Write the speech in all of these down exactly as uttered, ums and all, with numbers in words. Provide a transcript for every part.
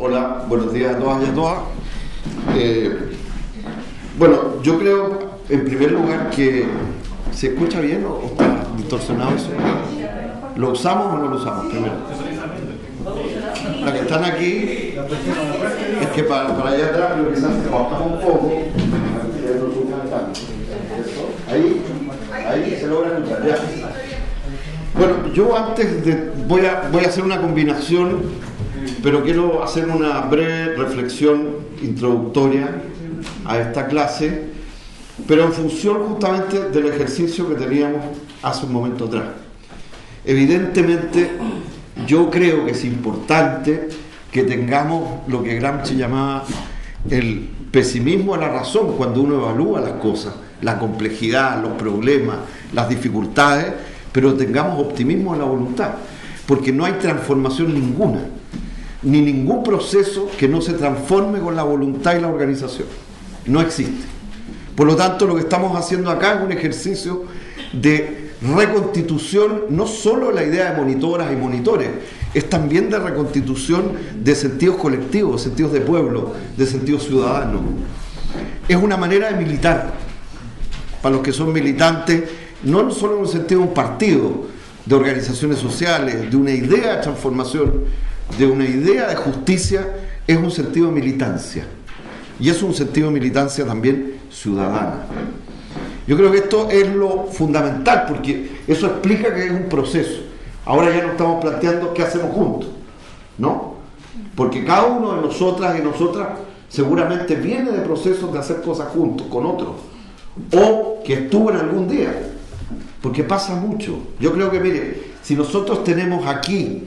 Hola, buenos días a todas y a todas. Eh, bueno, yo creo, en primer lugar, que ¿se escucha bien o, o está distorsionado eso? ¿Lo usamos o no lo usamos primero? Las que están aquí, es que para, para allá atrás, pero quizás se bajamos un poco. Ahí, ahí se logra escuchar. Ya. Bueno, yo antes de, voy a, voy a hacer una combinación, pero quiero hacer una breve reflexión introductoria a esta clase, pero en función justamente del ejercicio que teníamos hace un momento atrás. Evidentemente, yo creo que es importante que tengamos lo que Gramsci llamaba el pesimismo a la razón cuando uno evalúa las cosas, la complejidad, los problemas, las dificultades, pero tengamos optimismo a la voluntad, porque no hay transformación ninguna, ni ningún proceso que no se transforme con la voluntad y la organización. No existe. Por lo tanto, lo que estamos haciendo acá es un ejercicio de reconstitución, no solo la idea de monitoras y monitores, es también de reconstitución de sentidos colectivos, de sentidos de pueblo, de sentidos ciudadanos. Es una manera de militar, para los que son militantes, no solo en el sentido de un partido, de organizaciones sociales, de una idea de transformación, de una idea de justicia, es un sentido de militancia. Y es un sentido de militancia también ciudadana. Yo creo que esto es lo fundamental, porque eso explica que es un proceso. Ahora ya nos estamos planteando qué hacemos juntos, ¿no? Porque cada uno de nosotras y nosotras seguramente viene de procesos de hacer cosas juntos, con otros, o que estuvo en algún día, porque pasa mucho. Yo creo que, mire, si nosotros tenemos aquí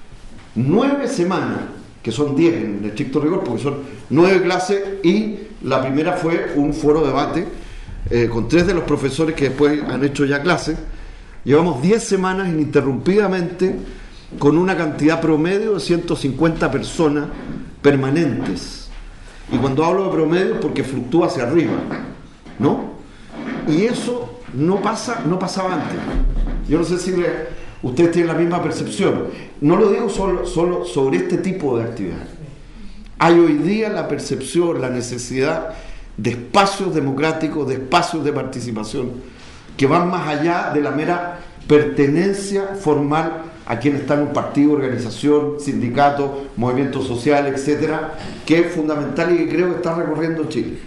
nueve semanas, que son diez en el estricto rigor, porque son nueve clases, y la primera fue un foro debate eh, con tres de los profesores que después han hecho ya clases. Llevamos diez semanas ininterrumpidamente con una cantidad promedio de ciento cincuenta personas permanentes. Y cuando hablo de promedio es porque fluctúa hacia arriba, ¿no? Y eso no pasa, no pasaba antes. Yo no sé si le, ustedes tienen la misma percepción. No lo digo solo, solo sobre este tipo de actividades. Hay hoy día la percepción, la necesidad de espacios democráticos, de espacios de participación que van más allá de la mera pertenencia formal a quien está en un partido, organización, sindicato, movimiento social, etcétera, que es fundamental y que creo que está recorriendo Chile.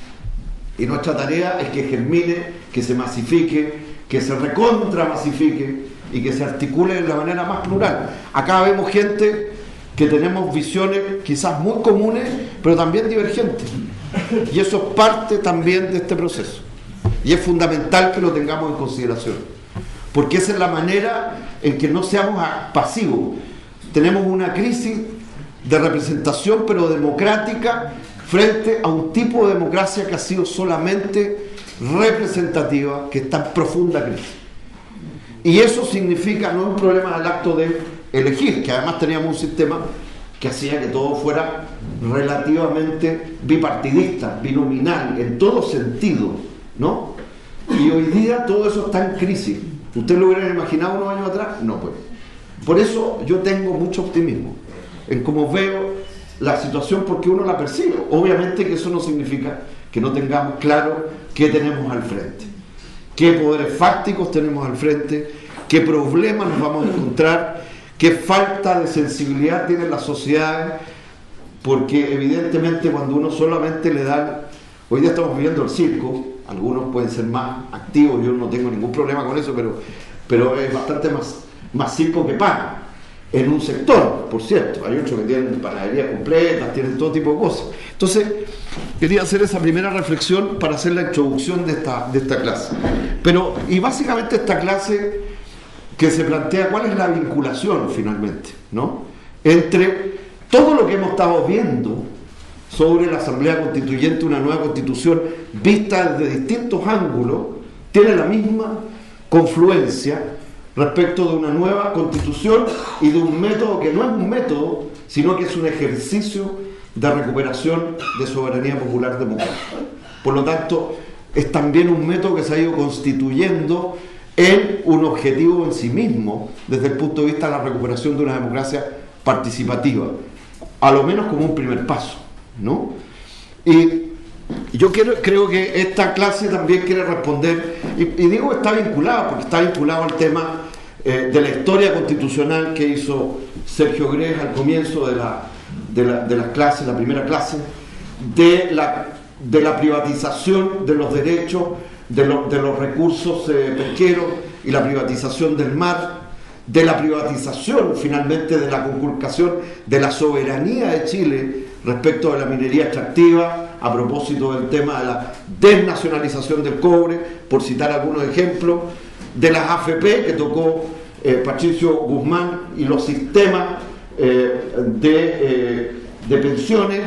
Y nuestra tarea es que germine, que se masifique, que se recontra-masifique y que se articule de la manera más plural. Acá vemos gente que tenemos visiones quizás muy comunes, pero también divergentes. Y eso es parte también de este proceso. Y es fundamental que lo tengamos en consideración, porque esa es la manera en que no seamos pasivos. Tenemos una crisis de representación, pero democrática, frente a un tipo de democracia que ha sido solamente representativa, que está en profunda crisis. Y eso significa, no es un problema del acto de elegir, que además teníamos un sistema que hacía que todo fuera relativamente bipartidista, binominal, en todo sentido, ¿no? Y hoy día todo eso está en crisis. ¿Ustedes lo hubieran imaginado unos años atrás? No, pues. Por eso yo tengo mucho optimismo en cómo veo la situación, porque uno la percibe. Obviamente que eso no significa que no tengamos claro qué tenemos al frente, qué poderes fácticos tenemos al frente, qué problemas nos vamos a encontrar, qué falta de sensibilidad tienen las sociedades, porque evidentemente cuando uno solamente le da... Hoy día estamos viviendo el circo, algunos pueden ser más activos, yo no tengo ningún problema con eso, pero, pero es bastante más, más circo que pan, en un sector, por cierto. Hay otros que tienen panaderías completas, tienen todo tipo de cosas. Entonces, quería hacer esa primera reflexión para hacer la introducción de esta, de esta clase. Pero, y básicamente esta clase que se plantea cuál es la vinculación finalmente, ¿no?, entre todo lo que hemos estado viendo sobre la Asamblea Constituyente, una nueva Constitución vista desde distintos ángulos, tiene la misma confluencia respecto de una nueva Constitución y de un método que no es un método, sino que es un ejercicio de recuperación de soberanía popular democrática. Por lo tanto, es también un método que se ha ido constituyendo en un objetivo en sí mismo, desde el punto de vista de la recuperación de una democracia participativa. a lo menos como un primer paso, ¿no? Y yo quiero, creo que esta clase también quiere responder, y, y digo que está vinculado, porque está vinculado al tema eh, de la historia constitucional que hizo Sergio Grez al comienzo de la, de la, de las clases, la primera clase, de la, de la privatización de los derechos, de, lo, de los recursos eh, pesqueros y la privatización del mar, de la privatización finalmente de la conculcación de la soberanía de Chile respecto de la minería extractiva, a propósito del tema de la desnacionalización del cobre, por citar algunos ejemplos, de las A F P que tocó eh, Patricio Guzmán y los sistemas eh, de, eh, de pensiones,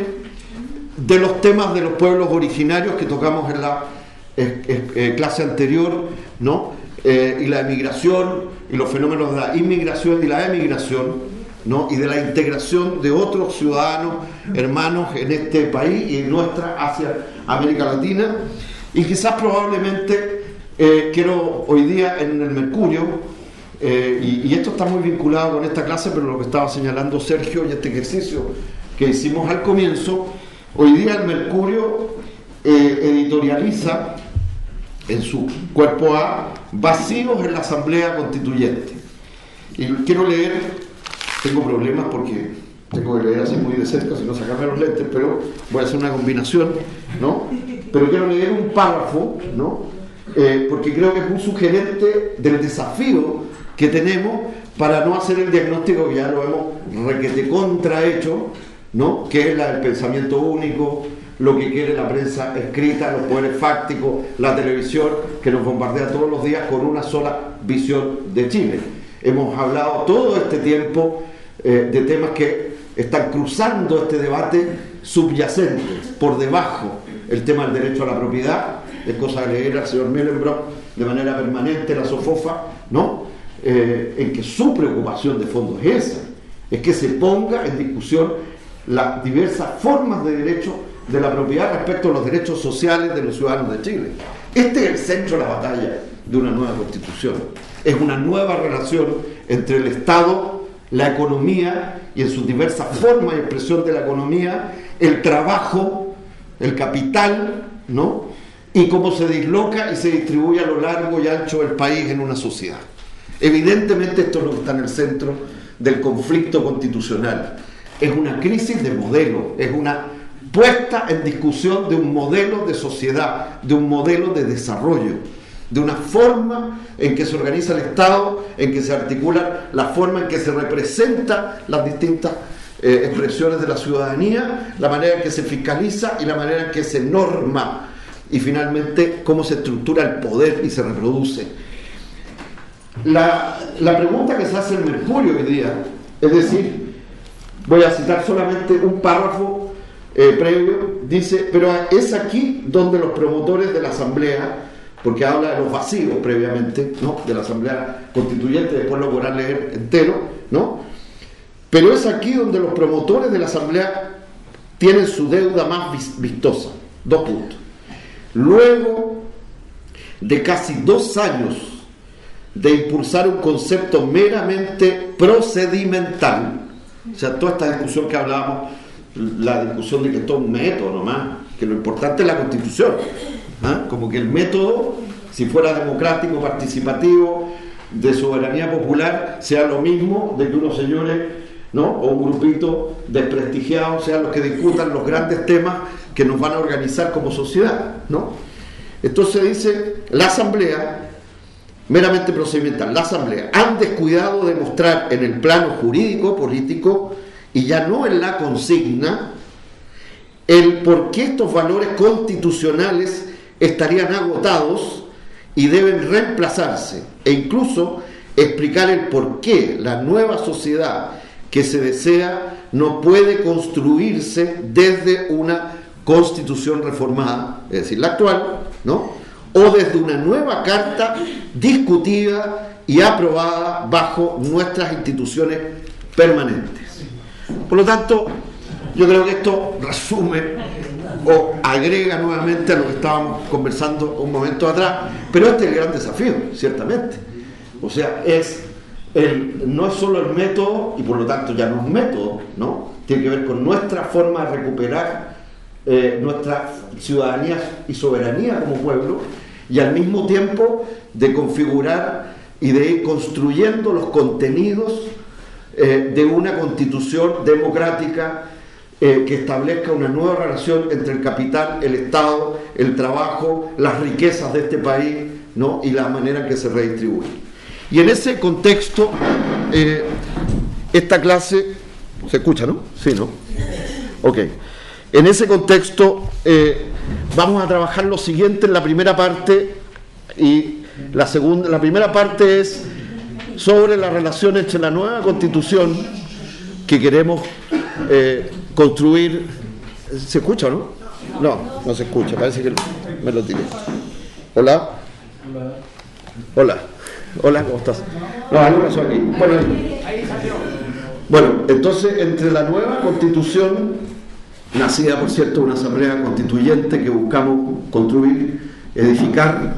de los temas de los pueblos originarios que tocamos en la eh, eh, clase anterior, ¿no? Eh, y la emigración y los fenómenos de la inmigración y la emigración, ¿no? Y de la integración de otros ciudadanos hermanos en este país y en nuestra hacia América Latina. Y quizás probablemente eh, quiero hoy día en el Mercurio, eh, y, y esto está muy vinculado con esta clase, pero lo que estaba señalando Sergio y este ejercicio que hicimos al comienzo, hoy día el Mercurio eh, editorializa en su cuerpo A vacíos en la Asamblea Constituyente. Y quiero leer, tengo problemas porque tengo que leer así muy de cerca, si no sacarme los lentes, pero voy a hacer una combinación, ¿no? Pero quiero leer un párrafo, ¿no? Eh, porque creo que es un sugerente del desafío que tenemos para no hacer el diagnóstico que ya lo hemos requete contrahecho, ¿no? Que es la del pensamiento único, lo que quiere la prensa escrita, los poderes fácticos, la televisión que nos bombardea todos los días con una sola visión de Chile. Hemos hablado todo este tiempo eh, de temas que están cruzando este debate subyacente, por debajo, el tema del derecho a la propiedad, es cosa de leer al señor Mellenbrock de manera permanente, la SOFOFA, ¿no? Eh, en que su preocupación de fondo es esa, es que se ponga en discusión las diversas formas de derecho de la propiedad respecto a los derechos sociales de los ciudadanos de Chile. Este es el centro de la batalla de una nueva constitución. Es una nueva relación entre el Estado, la economía y en sus diversas formas de expresión de la economía, el trabajo, el capital, ¿no? Y cómo se disloca y se distribuye a lo largo y ancho del país en una sociedad. Evidentemente esto es lo que está en el centro del conflicto constitucional. Es una crisis de modelo, es una puesta en discusión de un modelo de sociedad, de un modelo de desarrollo, de una forma en que se organiza el Estado, en que se articula la forma en que se representan las distintas eh, expresiones de la ciudadanía, la manera en que se fiscaliza y la manera en que se norma, y finalmente cómo se estructura el poder y se reproduce. La, la pregunta que se hace en Mercurio hoy día, es decir, voy a citar solamente un párrafo Eh, previo, dice, pero es aquí donde los promotores de la Asamblea, porque habla de los vacíos previamente, ¿no? De la Asamblea Constituyente, después lo podrán leer entero, ¿no? Pero es aquí donde los promotores de la Asamblea tienen su deuda más vistosa. Dos puntos. Luego de casi dos años de impulsar un concepto meramente procedimental, o sea, toda esta discusión que hablábamos, la discusión de que esto es un método nomás, que lo importante es la Constitución, ¿ah? Como que el método, si fuera democrático, participativo, de soberanía popular, sea lo mismo de que unos señores, ¿no? O un grupito desprestigiados sean los que discutan los grandes temas que nos van a organizar como sociedad, ¿no? Entonces dice, la Asamblea, meramente procedimental, la Asamblea han descuidado de mostrar en el plano jurídico, político, y ya no en la consigna, el por qué estos valores constitucionales estarían agotados y deben reemplazarse, e incluso explicar el por qué la nueva sociedad que se desea no puede construirse desde una constitución reformada, es decir, la actual, ¿no? O desde una nueva carta discutida y aprobada bajo nuestras instituciones permanentes. Por lo tanto, yo creo que esto resume o agrega nuevamente a lo que estábamos conversando un momento atrás, pero este es el gran desafío, ciertamente. O sea, es el, no es solo el método, y por lo tanto ya no es un método, ¿no? tiene que ver con nuestra forma de recuperar eh, nuestra ciudadanía y soberanía como pueblo, y al mismo tiempo de configurar y de ir construyendo los contenidos eh, de una constitución democrática eh, que establezca una nueva relación entre el capital, el Estado, el trabajo, las riquezas de este país, ¿no? Y la manera en que se redistribuye. Y en ese contexto, eh, esta clase, ¿se escucha, no? Sí, ¿no? Ok. En ese contexto, eh, vamos a trabajar lo siguiente en la primera parte, y la segunda, la primera parte es sobre la relación entre la nueva constitución que queremos eh, construir. ¿Se escucha o no? No, no se escucha, parece que me lo tiré. Hola. Hola. Hola, ¿cómo estás? No, algo pasó aquí. Bueno, bueno, entonces, entre la nueva constitución, nacida, por cierto, una asamblea constituyente que buscamos construir, edificar,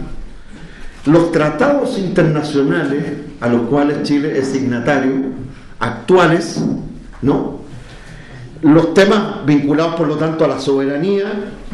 los tratados internacionales a los cuales Chile es signatario, actuales, ¿no? Los temas vinculados, por lo tanto, a la soberanía,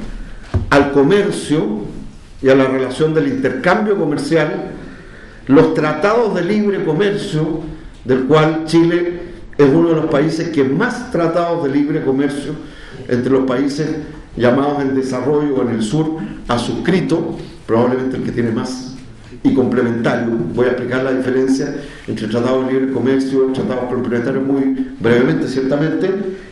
al comercio y a la relación del intercambio comercial, los tratados de libre comercio, del cual Chile es uno de los países que más tratados de libre comercio entre los países llamados en desarrollo o en el sur ha suscrito, probablemente el que tiene más, y complementario. Voy a explicar la diferencia entre tratados de libre comercio y tratados complementarios muy brevemente, ciertamente,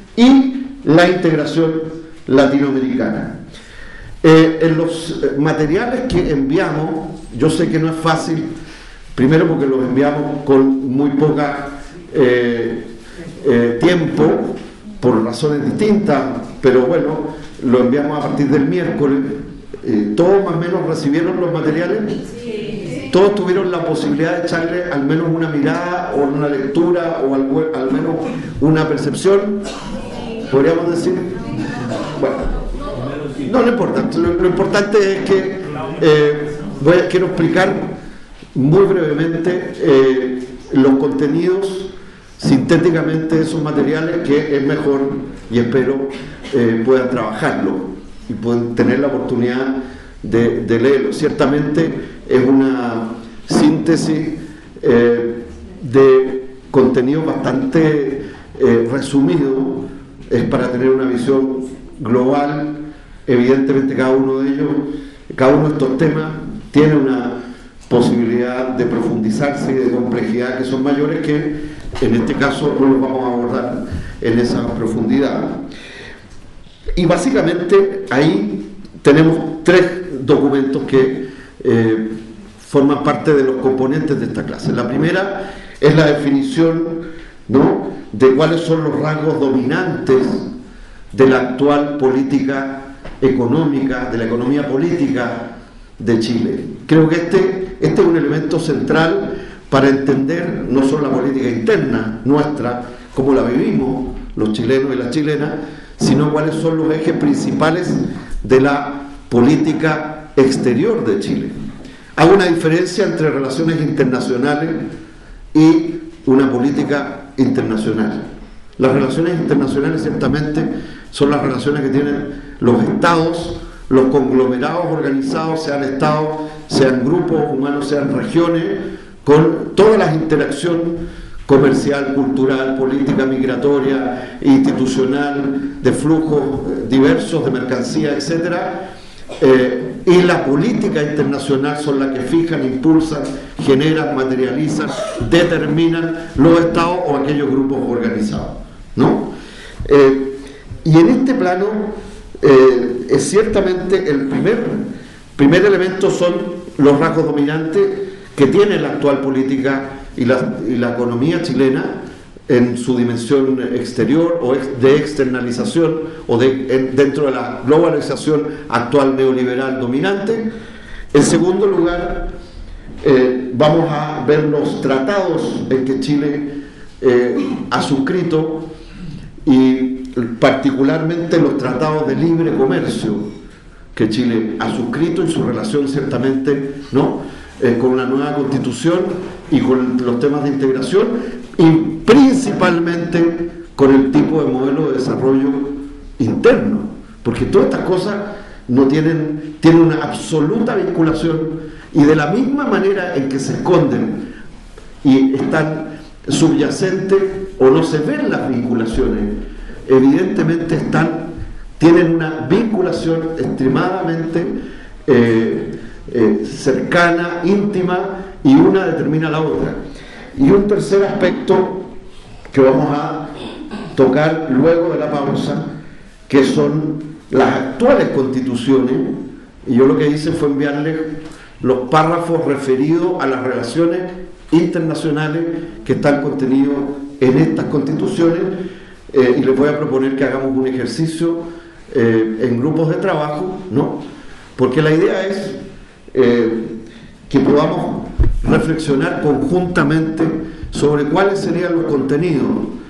y la integración latinoamericana. Eh, en los materiales que enviamos, yo sé que no es fácil, primero porque los enviamos con muy poca eh, eh, tiempo, por razones distintas, pero bueno, lo enviamos a partir del miércoles. Eh, ¿Todos más o menos recibieron los materiales? Sí. ¿Todos tuvieron la posibilidad de echarle al menos una mirada o una lectura o al, al menos una percepción? ¿Podríamos decir? Bueno, no, no importa. Lo, lo importante es que eh, voy a, quiero explicar muy brevemente eh, los contenidos sintéticamente de esos materiales, que es mejor, y espero eh, puedan trabajarlo y puedan tener la oportunidad de, de leerlo. Ciertamente es una síntesis eh, de contenido bastante eh, resumido, es para tener una visión global. Evidentemente cada uno de ellos, cada uno de estos temas tiene una posibilidad de profundizarse y de complejidad que son mayores, que en este caso no los vamos a abordar en esa profundidad. Y básicamente ahí tenemos tres documentos que eh, forman parte de los componentes de esta clase. La primera es la definición, ¿no?, de cuáles son los rasgos dominantes de la actual política económica, de la economía política de Chile. Creo que este, este es un elemento central para entender no solo la política interna nuestra, cómo la vivimos los chilenos y las chilenas, sino cuáles son los ejes principales de la política exterior de Chile. Hago una diferencia entre relaciones internacionales y una política internacional. Las relaciones internacionales ciertamente son las relaciones que tienen los estados, los conglomerados organizados, sean estados, sean grupos humanos, sean regiones, con todas las interacciones comercial, cultural, política, migratoria, institucional, de flujos diversos de mercancía, etcétera. Eh, y la política internacional son las que fijan, impulsan, generan, materializan, determinan los estados o aquellos grupos organizados, ¿no? Eh, y en este plano eh, es ciertamente el primer, primer elemento son los rasgos dominantes que tiene la actual política y la, y la economía chilena en su dimensión exterior o ex, de externalización o de, en, dentro de la globalización actual neoliberal dominante. En segundo lugar, eh, vamos a ver los tratados en que Chile eh, ha suscrito, y particularmente los tratados de libre comercio que Chile ha suscrito en su relación ciertamente, ¿no?, eh, con una nueva constitución y con los temas de integración, y principalmente con el tipo de modelo de desarrollo interno, porque todas estas cosas no tienen, tienen una absoluta vinculación, y de la misma manera en que se esconden y están subyacentes o no se ven las vinculaciones, evidentemente están, tienen una vinculación extremadamente eh, eh, cercana, íntima, y una determina la otra. Y un tercer aspecto que vamos a tocar luego de la pausa, que son las actuales constituciones, y yo lo que hice fue enviarles los párrafos referidos a las relaciones internacionales que están contenidos en estas constituciones, eh, y les voy a proponer que hagamos un ejercicio eh, en grupos de trabajo, ¿no? Porque la idea es eh, que podamos reflexionar conjuntamente sobre cuáles serían los contenidos,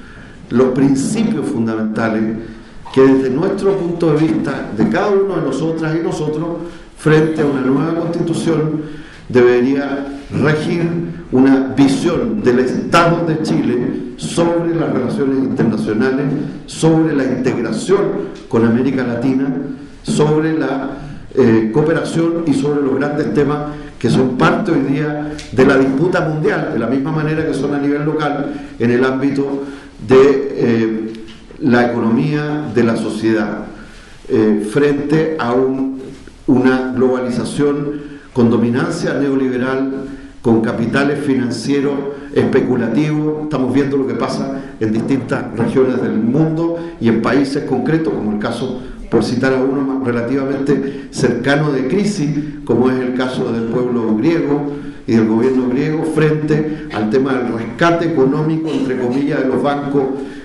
los principios fundamentales que desde nuestro punto de vista, de cada uno de nosotras y nosotros, frente a una nueva constitución, debería regir una visión del Estado de Chile sobre las relaciones internacionales, sobre la integración con América Latina, sobre la eh, cooperación y sobre los grandes temas que son parte hoy día de la disputa mundial, de la misma manera que son a nivel local en el ámbito de eh, la economía de la sociedad, eh, frente a un, una globalización con dominancia neoliberal, con capitales financieros especulativos. Estamos viendo lo que pasa en distintas regiones del mundo y en países concretos, como el caso, por citar a uno más relativamente cercano de crisis, como es el caso del pueblo griego y del gobierno griego, frente al tema del rescate económico, entre comillas, de los bancos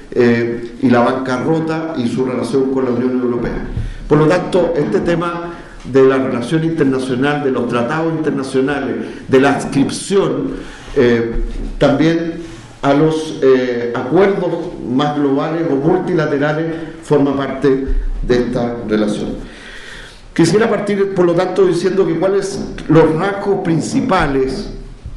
eh, y la bancarrota y su relación con la Unión Europea. Por lo tanto, este tema de la relación internacional, de los tratados internacionales, de la adscripción eh, también a los eh, acuerdos más globales o multilaterales, forma parte de esta relación. Quisiera partir, por lo tanto, diciendo que cuáles los rasgos principales.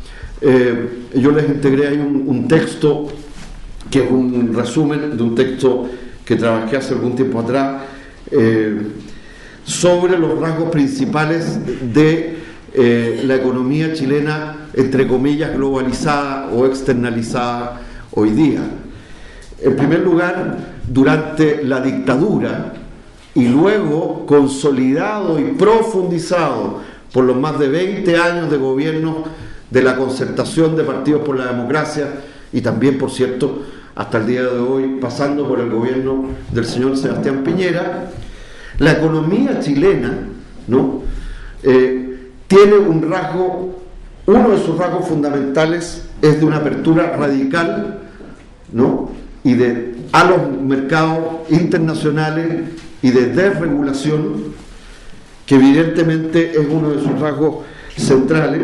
Eh, yo les integré ahí un, un texto que es un resumen de un texto que trabajé hace algún tiempo atrás, eh, sobre los rasgos principales de eh, la economía chilena, entre comillas, globalizada o externalizada hoy día. En primer lugar, durante la dictadura, y luego consolidado y profundizado por los más de veinte años de gobierno de la concertación de Partidos por la Democracia, y también, por cierto, hasta el día de hoy, pasando por el gobierno del señor Sebastián Piñera, la economía chilena, ¿no? eh, tiene un rasgo, uno de sus rasgos fundamentales es de una apertura radical, ¿no? y de a los mercados internacionales y de desregulación, que evidentemente es uno de sus rasgos centrales,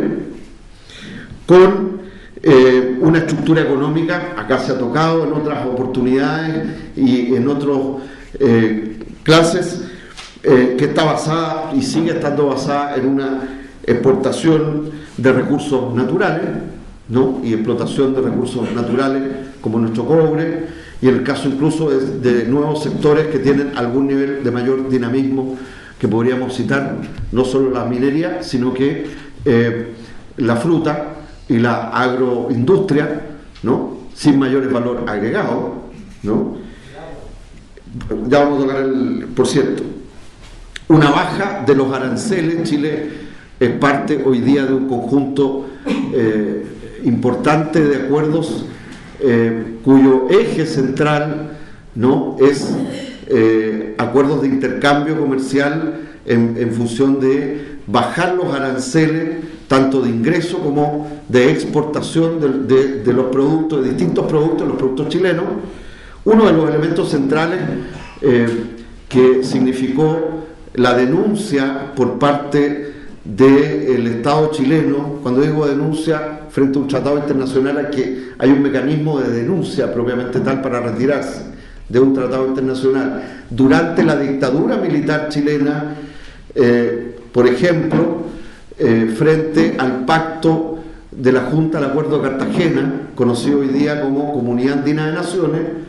con eh, una estructura económica, acá se ha tocado en otras oportunidades y en otras eh, clases, eh, que está basada y sigue estando basada en una exportación de recursos naturales, ¿no? y explotación de recursos naturales como nuestro cobre, y en el caso incluso de, de nuevos sectores que tienen algún nivel de mayor dinamismo, que podríamos citar no solo la minería, sino que eh, la fruta y la agroindustria, ¿no? sin mayores valor agregado, ¿no? Ya vamos a tocar el, por cierto, una baja de los aranceles. Chile es parte hoy día de un conjunto eh, importante de acuerdos eh, cuyo eje central, ¿no? es eh, acuerdos de intercambio comercial en, en función de bajar los aranceles, tanto de ingreso como de exportación de, de, de los productos, de distintos productos, los productos chilenos. Uno de los elementos centrales eh, que significó la denuncia por parte del Estado chileno, cuando digo denuncia frente a un tratado internacional, es que hay un mecanismo de denuncia propiamente tal para retirarse de un tratado internacional. Durante la dictadura militar chilena, eh, por ejemplo, eh, frente al pacto de la Junta del Acuerdo de Cartagena, conocido hoy día como Comunidad Andina de Naciones,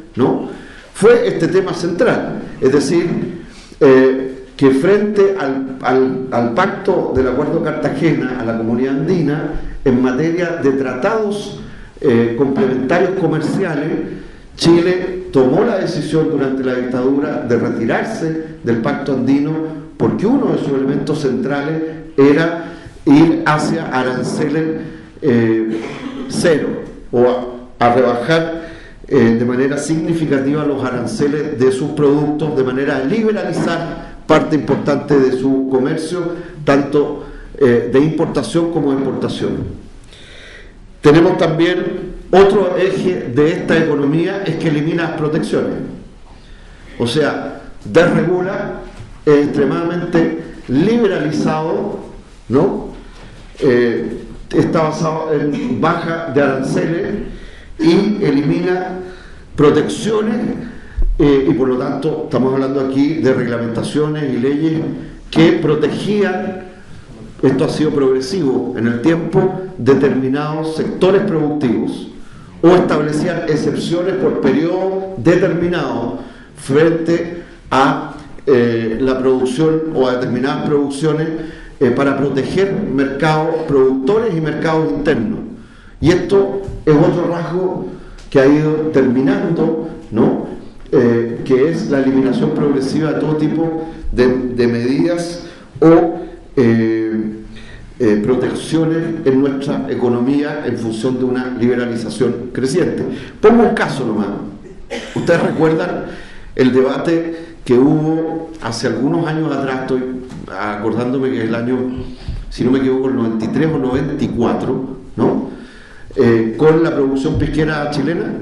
¿no? Fue este tema central, es decir, eh, que frente al, al, al pacto del Acuerdo de Cartagena, a la Comunidad Andina, en materia de tratados eh, complementarios comerciales, Chile tomó la decisión durante la dictadura de retirarse del pacto andino, porque uno de sus elementos centrales era ir hacia aranceles eh, cero, o a, a rebajar eh, de manera significativa los aranceles de sus productos, de manera a liberalizar parte importante de su comercio, tanto eh, de importación como de exportación. Tenemos también otro eje de esta economía, es que elimina las protecciones, o sea, desregula, es extremadamente liberalizado, ¿no? Eh, está basado en baja de aranceles y elimina protecciones eh, y por lo tanto estamos hablando aquí de reglamentaciones y leyes que protegían, esto ha sido progresivo en el tiempo, determinados sectores productivos, o establecían excepciones por periodo determinado frente a eh, la producción o a determinadas producciones eh, para proteger mercados productores y mercados internos. Y esto es otro rasgo que ha ido terminando, ¿no? Eh, que es la eliminación progresiva de todo tipo de, de medidas o eh, eh, protecciones en nuestra economía en función de una liberalización creciente. Pongo un caso nomás. Ustedes recuerdan el debate que hubo hace algunos años atrás, estoy acordándome que el año, si no me equivoco, el noventa y tres o noventa y cuatro, ¿no? Eh, con la producción pesquera chilena.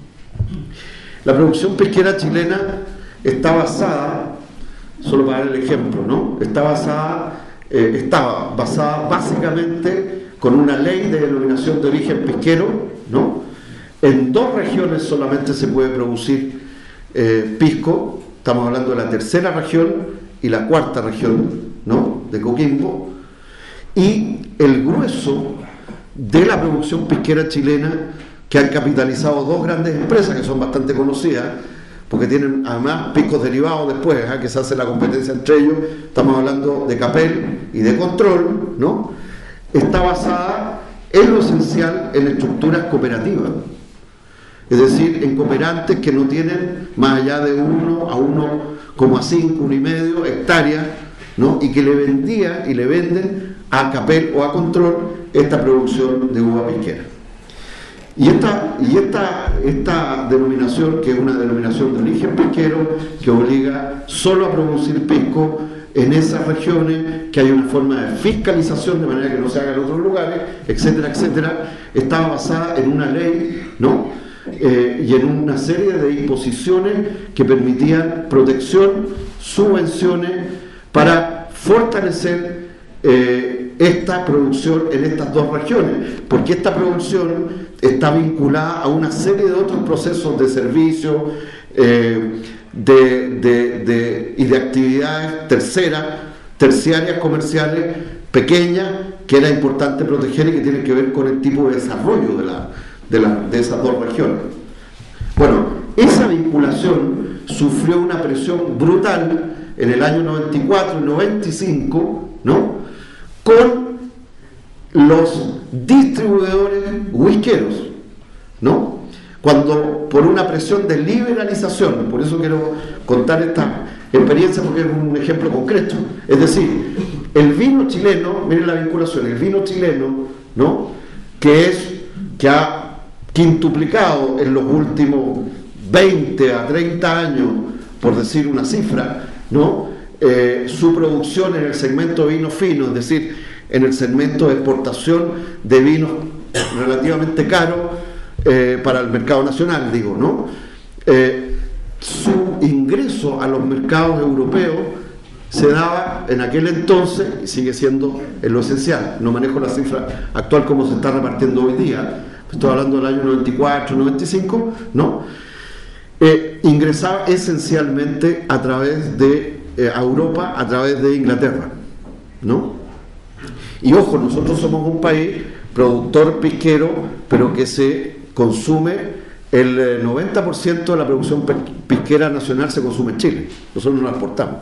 La producción pesquera chilena está basada, solo para dar el ejemplo, ¿no? Está basada, eh, estaba basada básicamente con una ley de denominación de origen pesquero, ¿no? En dos regiones solamente se puede producir eh, pisco, estamos hablando de la tercera región y la cuarta región, ¿no? De Coquimbo, y el grueso de la producción pesquera chilena, que han capitalizado dos grandes empresas que son bastante conocidas, porque tienen además piscos derivados después, ¿eh? Que se hace la competencia entre ellos, estamos hablando de Capel y de Control, ¿no? Está basada en lo esencial en estructuras cooperativas, es decir, en cooperantes que no tienen más allá de uno a uno coma cinco, uno y medio hectáreas, ¿no? Y que le vendía y le venden a Capel o a Control esta producción de uva pesquera. Y esta, y esta, esta denominación, que es una denominación de origen pesquero, que obliga solo a producir pisco en esas regiones, que hay una forma de fiscalización de manera que no se haga en otros lugares, etcétera, etcétera, estaba basada en una ley, ¿no? Eh, y en una serie de disposiciones que permitían protección, subvenciones para fortalecer eh, esta producción en estas dos regiones, porque esta producción está vinculada a una serie de otros procesos de servicio eh, de, de, de, y de actividades terceras, terciarias comerciales pequeñas, que era importante proteger y que tienen que ver con el tipo de desarrollo de, la, de, la, de esas dos regiones. Bueno, esa vinculación sufrió una presión brutal en el año noventa y cuatro y noventa y cinco, ¿no? Con los distribuidores whiskeros, ¿no? Cuando por una presión de liberalización, por eso quiero contar esta experiencia porque es un ejemplo concreto, es decir, el vino chileno, miren la vinculación, el vino chileno, ¿no? Que es, que ha quintuplicado en los últimos veinte a treinta años, por decir una cifra, ¿no? Eh, su producción en el segmento de vino fino, es decir, en el segmento de exportación de vinos relativamente caros eh, para el mercado nacional, digo, ¿no? Eh, su ingreso a los mercados europeos se daba en aquel entonces, y sigue siendo en lo esencial, no manejo la cifra actual como se está repartiendo hoy día, estoy hablando del año noventa y cuatro, noventa y cinco, ¿no? Eh, ingresaba esencialmente a través de eh, a Europa, a través de Inglaterra, ¿no? Y ojo, nosotros somos un país productor pisquero, pero que se consume el eh, noventa por ciento de la producción pisquera nacional se consume en Chile, nosotros no la exportamos.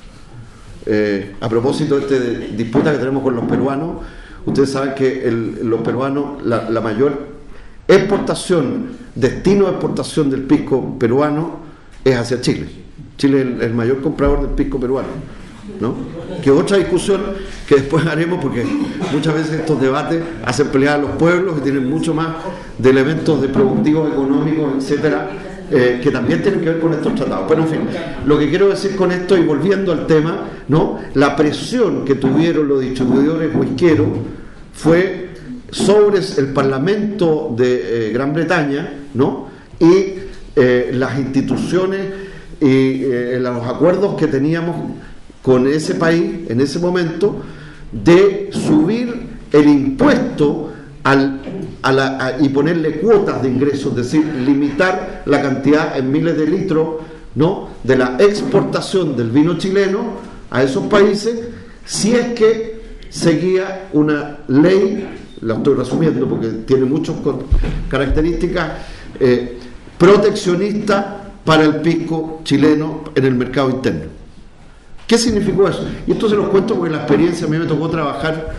Eh, a propósito de esta disputa que tenemos con los peruanos, ustedes saben que el, los peruanos, la, la mayor exportación, destino de exportación del pisco peruano es hacia Chile. Chile es el, el mayor comprador del pisco peruano, ¿no? Que otra discusión que después haremos, porque muchas veces estos debates hacen pelear a los pueblos y tienen mucho más de elementos de productivos económicos, etcétera, eh, que también tienen que ver con estos tratados. Pero en fin, lo que quiero decir con esto, y volviendo al tema, ¿no? La presión que tuvieron los distribuidores whiskeros fue sobre el Parlamento de eh, Gran Bretaña, ¿no? Y eh, las instituciones y eh, los acuerdos que teníamos con ese país en ese momento de subir el impuesto al, a la, a, y ponerle cuotas de ingresos, es decir, limitar la cantidad en miles de litros, ¿no? De la exportación del vino chileno a esos países, si es que seguía una ley, la estoy resumiendo porque tiene muchas características, eh, proteccionista para el pisco chileno en el mercado interno. ¿Qué significó eso? Y esto se los cuento porque la experiencia, a mí me tocó trabajar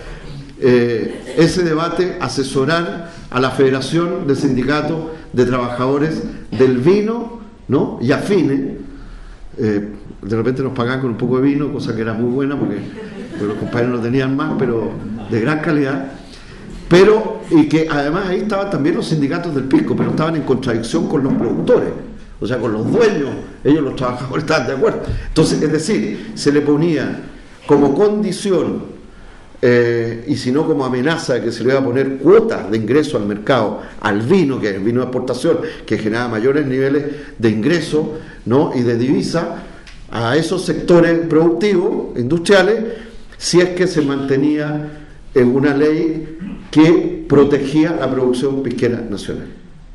eh, ese debate, asesorar a la Federación de Sindicatos de Trabajadores del Vino, ¿no? Y afines. Eh, de repente nos pagaban con un poco de vino, cosa que era muy buena porque, porque los compañeros no tenían más, pero de gran calidad. Pero, y que además ahí estaban también los sindicatos del pisco, pero estaban en contradicción con los productores. O sea, con los dueños, ellos los trabajadores estaban de acuerdo. Entonces, es decir, se le ponía como condición, eh, y si no como amenaza, de que se le iba a poner cuotas de ingreso al mercado, al vino, que es el vino de exportación, que generaba mayores niveles de ingreso, ¿no? Y de divisa a esos sectores productivos, industriales, si es que se mantenía en una ley que protegía la producción pisquera nacional.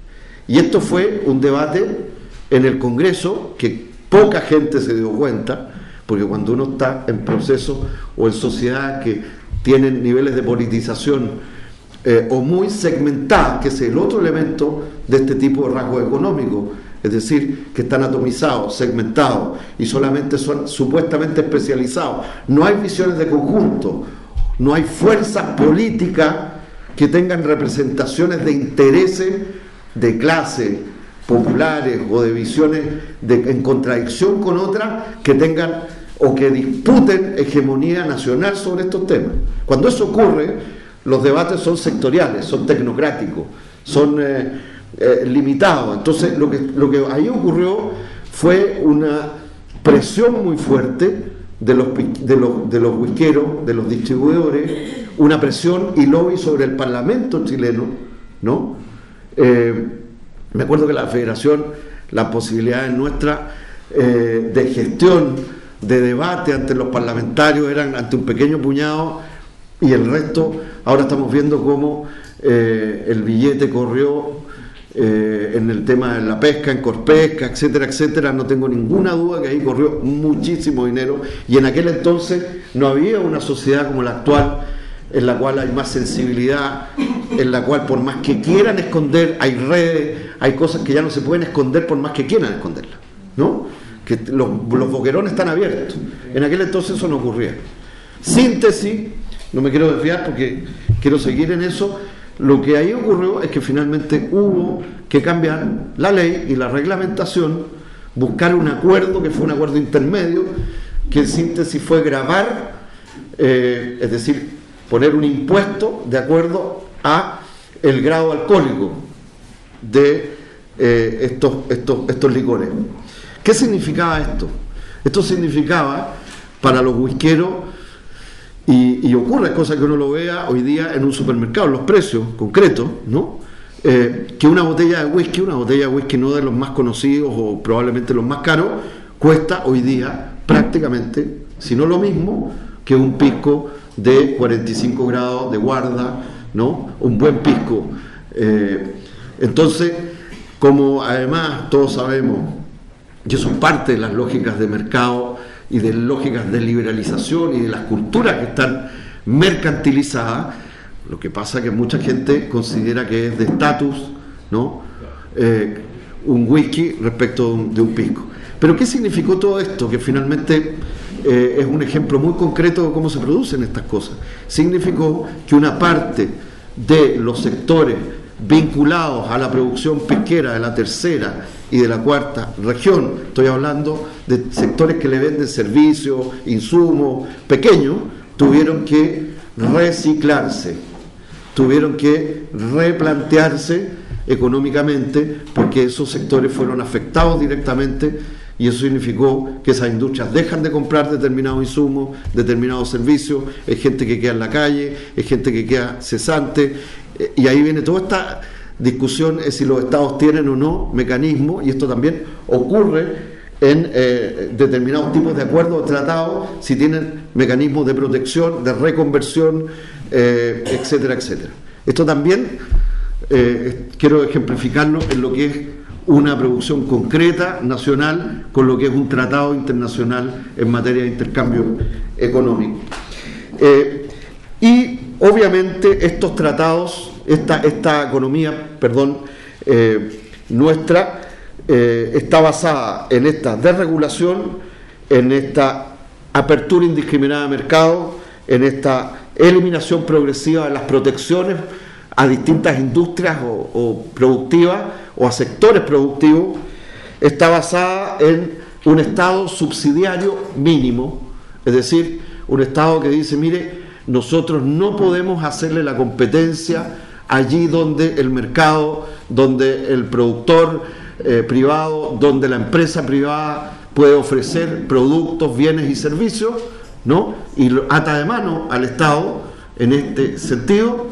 Y esto fue un debate en el Congreso que poca gente se dio cuenta, porque cuando uno está en procesos o en sociedades que tienen niveles de politización eh, o muy segmentadas, que es el otro elemento de este tipo de rasgos económicos, es decir, que están atomizados, segmentados y solamente son supuestamente especializados, no hay visiones de conjunto, no hay fuerzas políticas que tengan representaciones de intereses de clase populares o de visiones de, en contradicción con otras que tengan o que disputen hegemonía nacional sobre estos temas. Cuando eso ocurre, los debates son sectoriales, son tecnocráticos, son eh, eh, limitados. Entonces lo que, lo que ahí ocurrió fue una presión muy fuerte de los, de los, de los whiskeros, de los distribuidores, una presión y lobby sobre el Parlamento chileno, ¿no? Eh, me acuerdo que la Federación, las posibilidades nuestras eh, de gestión, de debate ante los parlamentarios eran ante un pequeño puñado y el resto, ahora estamos viendo cómo eh, el billete corrió eh, en el tema de la pesca, en Corpesca, etcétera, etcétera. No tengo ninguna duda que ahí corrió muchísimo dinero y en aquel entonces no había una sociedad como la actual, en la cual hay más sensibilidad, en la cual por más que quieran esconder, hay redes, hay cosas que ya no se pueden esconder por más que quieran esconderlas, ¿no? Que los, los boquerones están abiertos. En aquel entonces eso no ocurría. Síntesis, no me quiero desviar porque quiero seguir en eso. Lo que ahí ocurrió es que finalmente hubo que cambiar la ley y la reglamentación, buscar un acuerdo que fue un acuerdo intermedio, que en síntesis fue gravar, eh, es decir, poner un impuesto de acuerdo a el grado alcohólico de eh, estos, estos, estos licores. ¿Qué significaba esto? Esto significaba para los whiskeros, y, y ocurre, cosa que uno lo vea hoy día en un supermercado, los precios concretos, ¿no? Eh, que una botella de whisky, una botella de whisky no de los más conocidos o probablemente los más caros, cuesta hoy día prácticamente, si no lo mismo, que un pisco de cuarenta y cinco grados de guarda, ¿no? Un buen pisco. Eh, entonces, como además todos sabemos, y eso es parte de las lógicas de mercado y de lógicas de liberalización y de las culturas que están mercantilizadas, lo que pasa es que mucha gente considera que es de estatus, ¿no? Eh, un whisky respecto de un, de un pisco. Pero ¿qué significó todo esto? Que finalmente eh, es un ejemplo muy concreto de cómo se producen estas cosas. Significó que una parte de los sectores vinculados a la producción pesquera de la tercera y de la cuarta región, estoy hablando de sectores que le venden servicios, insumos pequeños, tuvieron que reciclarse, tuvieron que replantearse económicamente, porque esos sectores fueron afectados directamente, y eso significó que esas industrias dejan de comprar determinados insumos, determinados servicios, es gente que queda en la calle, es gente que queda cesante, y ahí viene toda esta discusión es si los estados tienen o no mecanismos, y esto también ocurre en eh, determinados tipos de acuerdos o tratados, si tienen mecanismos de protección, de reconversión, eh, etcétera, etcétera. Esto también eh, quiero ejemplificarlo en lo que es una producción concreta, nacional, con lo que es un tratado internacional en materia de intercambio económico. Eh, y obviamente estos tratados, esta, esta economía, perdón, eh, nuestra, eh, está basada en esta desregulación, en esta apertura indiscriminada de mercado, en esta eliminación progresiva de las protecciones a distintas industrias o, o productivas o a sectores productivos, está basada en un Estado subsidiario mínimo, es decir, un Estado que dice, mire, nosotros no podemos hacerle la competencia allí donde el mercado, donde el productor eh, privado, donde la empresa privada puede ofrecer productos, bienes y servicios, ¿no? Y lo ata de mano al Estado en este sentido.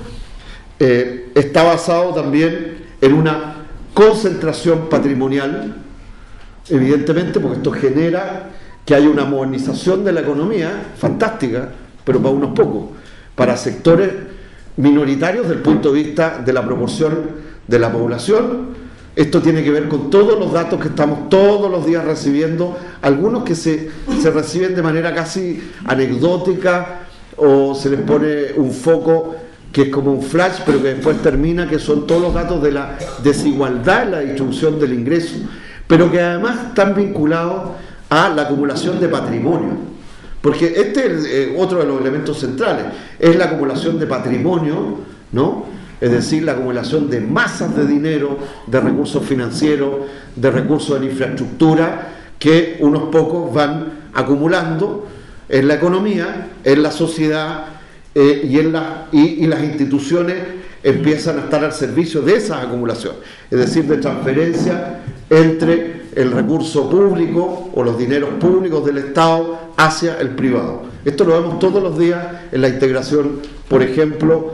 Eh, está basado también en una concentración patrimonial, evidentemente, porque esto genera que haya una modernización de la economía fantástica, pero para unos pocos, para sectores minoritarios desde el punto de vista de la proporción de la población. Esto tiene que ver con todos los datos que estamos todos los días recibiendo, algunos que se, se reciben de manera casi anecdótica, o se les pone un foco que es como un flash, pero que después termina, que son todos los datos de la desigualdad en la distribución del ingreso, pero que además están vinculados a la acumulación de patrimonio, porque este es eh, otro de los elementos centrales, es la acumulación de patrimonio, ¿no? Es decir, la acumulación de masas de dinero, de recursos financieros, de recursos en infraestructura, que unos pocos van acumulando en la economía, en la sociedad, eh, y, en la, y, y las instituciones empiezan a estar al servicio de esa acumulación, es decir, de transferencia entre el recurso público o los dineros públicos del Estado hacia el privado. Esto lo vemos todos los días en la integración, por ejemplo,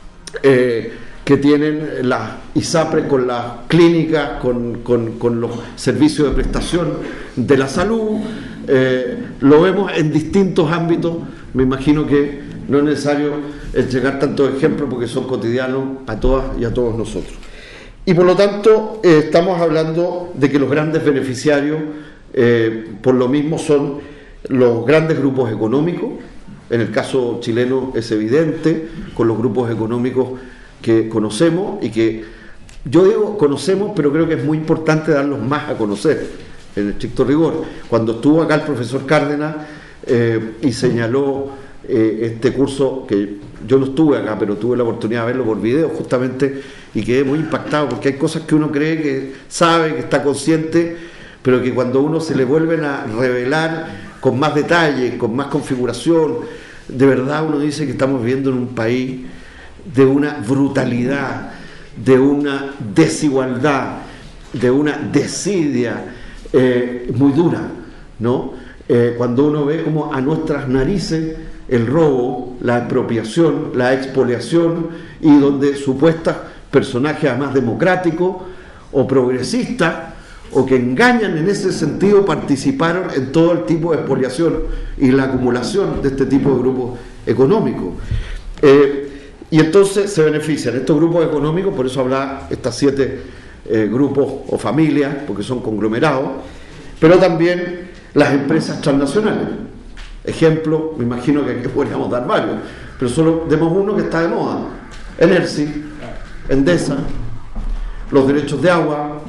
eh, que tienen las ISAPRES con las clínicas, con, con, con los servicios de prestación de la salud. Eh, lo vemos en distintos ámbitos. Me imagino que no es necesario entregar tantos ejemplos porque son cotidianos a todas y a todos nosotros. Y por lo tanto eh, estamos hablando de que los grandes beneficiarios eh, por lo mismo son los grandes grupos económicos. En el caso chileno es evidente, con los grupos económicos que conocemos y que yo digo conocemos, pero creo que es muy importante darlos más a conocer en estricto rigor. Cuando estuvo acá el profesor Cárdenas eh, y señaló eh, este curso, que yo no estuve acá, pero tuve la oportunidad de verlo por video justamente, y quedé muy impactado, porque hay cosas que uno cree que sabe, que está consciente, pero que cuando uno se le vuelven a revelar con más detalle, con más configuración, de verdad uno dice que estamos viviendo en un país de una brutalidad, de una desigualdad, de una desidia eh, muy dura, ¿no? Eh, cuando uno ve como a nuestras narices el robo, la expropiación, la expoliación, y donde supuestos personajes además democráticos o progresistas o que engañan en ese sentido participaron en todo el tipo de expoliación y la acumulación de este tipo de grupos económicos. Eh, y entonces se benefician estos grupos económicos, por eso hablaba estas siete eh, grupos o familias, porque son conglomerados, pero también las empresas transnacionales. Ejemplo, me imagino que aquí podríamos dar varios, pero solo demos uno que está de moda: Energy, Endesa, los derechos de agua,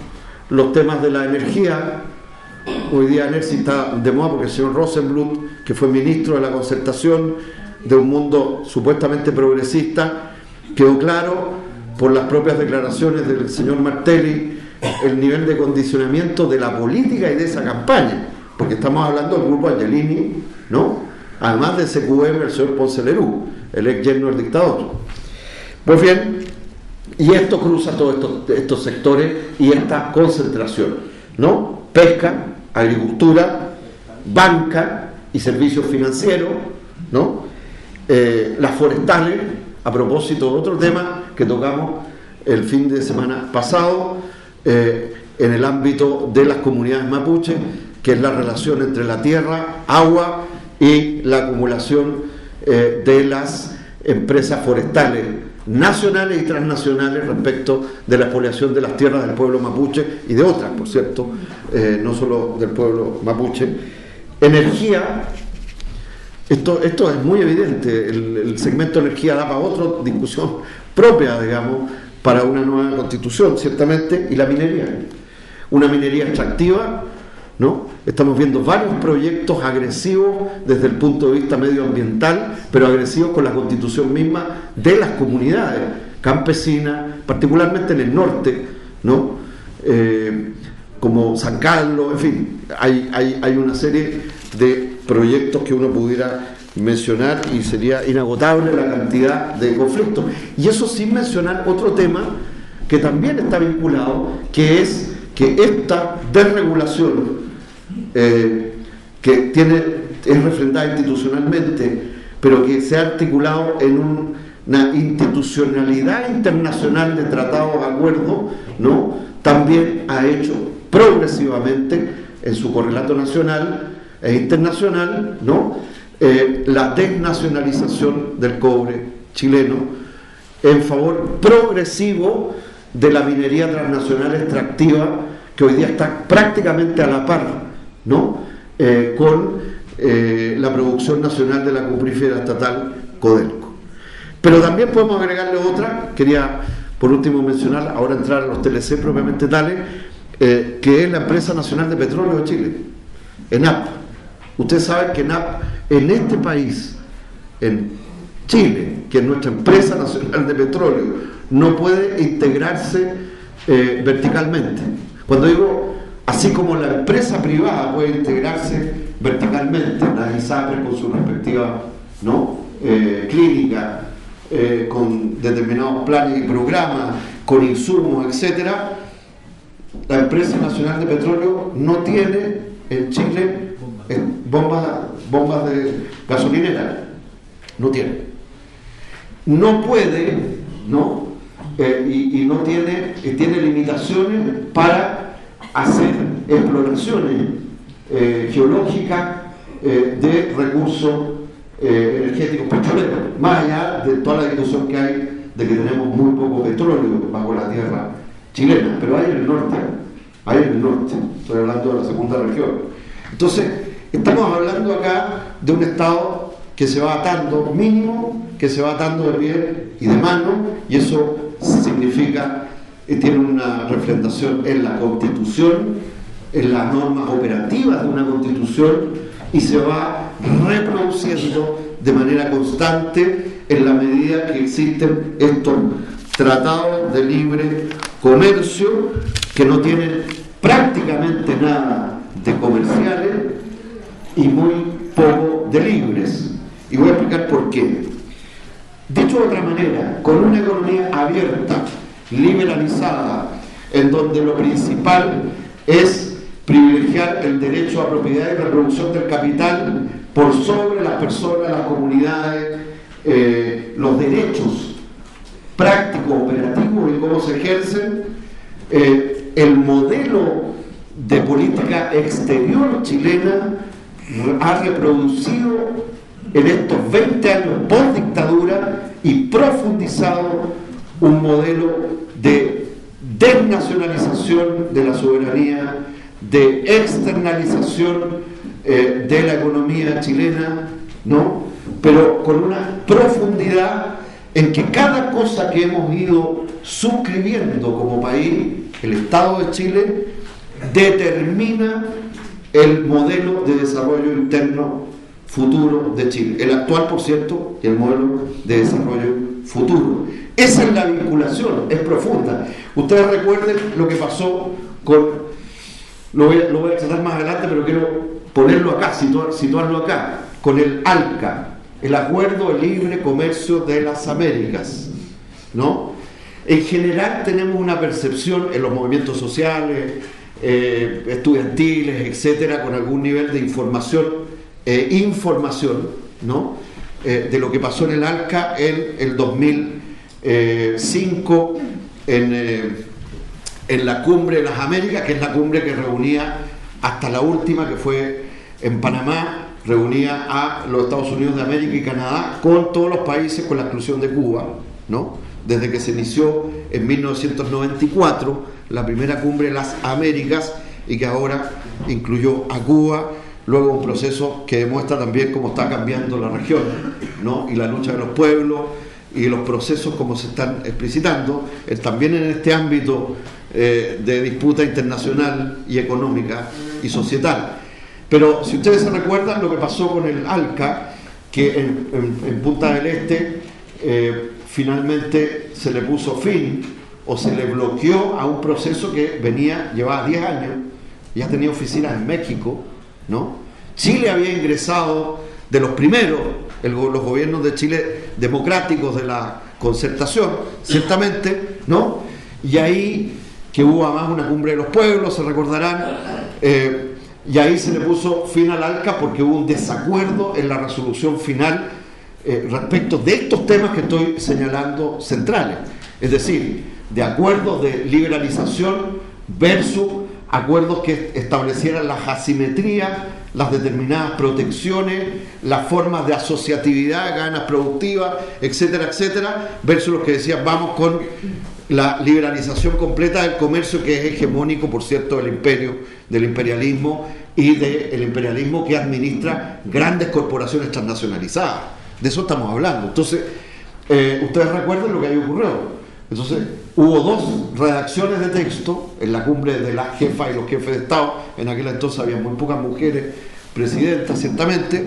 los temas de la energía. Hoy día Energy está de moda porque el señor Rosenbluth, que fue ministro de la Concertación de un mundo supuestamente progresista, quedó claro por las propias declaraciones del señor Martelli el nivel de condicionamiento de la política y de esa campaña, porque estamos hablando del grupo Angelini, ¿no? Además de C Q M, el señor Ponce Lerú, el ex yerno del dictador. Pues bien, y esto cruza todos estos, estos sectores y esta concentración, ¿no? Pesca, agricultura, banca y servicios financieros, ¿no? Eh, las forestales, a propósito de otro tema que tocamos el fin de semana pasado, eh, en el ámbito de las comunidades mapuche, que es la relación entre la tierra, agua y la acumulación eh, de las empresas forestales nacionales y transnacionales respecto de la expoliación de las tierras del pueblo mapuche y de otras, por cierto, eh, no solo del pueblo mapuche. Energía, esto, esto es muy evidente, el, el segmento energía da para otra discusión propia, digamos, para una nueva constitución, ciertamente, y la minería, una minería extractiva, ¿no? Estamos viendo varios proyectos agresivos desde el punto de vista medioambiental, pero agresivos con la constitución misma de las comunidades campesinas, particularmente en el norte, ¿no? Eh, como San Carlos, en fin, hay, hay, hay una serie de proyectos que uno pudiera mencionar y sería inagotable la cantidad de conflictos. Y eso sin mencionar otro tema que también está vinculado, que es que esta desregulación Eh, que tiene, es refrendada institucionalmente, pero que se ha articulado en un, una institucionalidad internacional de tratados, acuerdos, ¿no? También ha hecho progresivamente en su correlato nacional e internacional, ¿no? Eh, la desnacionalización del cobre chileno en favor progresivo de la minería transnacional extractiva, que hoy día está prácticamente a la par, ¿no? Eh, con eh, la producción nacional de la cuprífera estatal Codelco. Pero también podemos agregarle otra, quería por último mencionar, ahora entrar a los T L C propiamente tales, eh, que es la Empresa Nacional de Petróleo de Chile, ENAP. Ustedes saben que ENAP en este país, en Chile, que es nuestra Empresa Nacional de Petróleo, no puede integrarse eh, verticalmente. Cuando digo así como la empresa privada puede integrarse verticalmente, la ISAPRE con su respectiva, ¿no? eh, clínica, eh, con determinados planes y programas, con insumos, etcétera, la Empresa Nacional de Petróleo no tiene en Chile eh, bombas, bombas de gasolinera, no tiene. No puede, ¿no? Eh, y, y no tiene, y tiene limitaciones para hacer exploraciones eh, geológicas eh, de recursos eh, energéticos petroleros, más allá de toda la discusión que hay de que tenemos muy poco petróleo bajo la tierra chilena, pero hay en el norte, hay en el norte, estoy hablando de la segunda región. Entonces, estamos hablando acá de un Estado que se va atando, mínimo, que se va atando de pie y de mano, y eso significa que tiene una refrendación en la Constitución, en las normas operativas de una Constitución, y se va reproduciendo de manera constante en la medida que existen estos tratados de libre comercio que no tienen prácticamente nada de comerciales y muy poco de libres. Y voy a explicar por qué. Dicho de otra manera, con una economía abierta, liberalizada, en donde lo principal es privilegiar el derecho a propiedad y reproducción del capital por sobre las personas, las comunidades, eh, los derechos prácticos, operativos y cómo se ejercen, eh, el modelo de política exterior chilena ha reproducido en estos veinte años post dictadura y profundizado un modelo de desnacionalización de la soberanía, de externalización eh, de la economía chilena, ¿no? Pero con una profundidad en que cada cosa que hemos ido suscribiendo como país, el Estado de Chile, determina el modelo de desarrollo interno futuro de Chile. El actual, por cierto, y el modelo de desarrollo futuro. Esa es la vinculación, es profunda. Ustedes recuerden lo que pasó con, lo voy a, lo voy a tratar más adelante, pero quiero ponerlo acá, situar, situarlo acá, con el ALCA, el Acuerdo de Libre Comercio de las Américas, ¿no? En general tenemos una percepción en los movimientos sociales, eh, estudiantiles, etcétera, con algún nivel de información, eh, información, ¿no? Eh, de lo que pasó en el ALCA en el dos mil cinco, en, eh, en la Cumbre de las Américas, que es la cumbre que reunía hasta la última, que fue en Panamá, reunía a los Estados Unidos de América y Canadá con todos los países, con la exclusión de Cuba, ¿no? Desde que se inició en mil novecientos noventa y cuatro la primera cumbre de las Américas, y que ahora incluyó a Cuba, luego un proceso que demuestra también cómo está cambiando la región, ¿no? Y la lucha de los pueblos y los procesos como se están explicitando, eh, también en este ámbito eh, de disputa internacional y económica y societal. Pero si ustedes se recuerdan lo que pasó con el ALCA, que en, en, en Punta del Este eh, finalmente se le puso fin o se le bloqueó a un proceso que venía, llevaba diez años, ya tenía oficinas en México, ¿no? Chile había ingresado de los primeros, el, los gobiernos de Chile democráticos de la concertación, ciertamente, ¿no? Y ahí que hubo además una cumbre de los pueblos, se recordarán, eh, y ahí se le puso fin al ALCA porque hubo un desacuerdo en la resolución final eh, respecto de estos temas que estoy señalando centrales, es decir, de acuerdos de liberalización versus acuerdos que establecieran las asimetrías, las determinadas protecciones, las formas de asociatividad, ganas productivas, etcétera, etcétera, versus los que decían vamos con la liberalización completa del comercio, que es hegemónico, por cierto, del imperio, del imperialismo y del imperialismo que administra grandes corporaciones transnacionalizadas. De eso estamos hablando. Entonces, eh, ustedes recuerden lo que ahí ocurrió. Entonces, hubo dos redacciones de texto en la cumbre de las jefas y los jefes de Estado. En aquel entonces había muy pocas mujeres presidentas, ciertamente.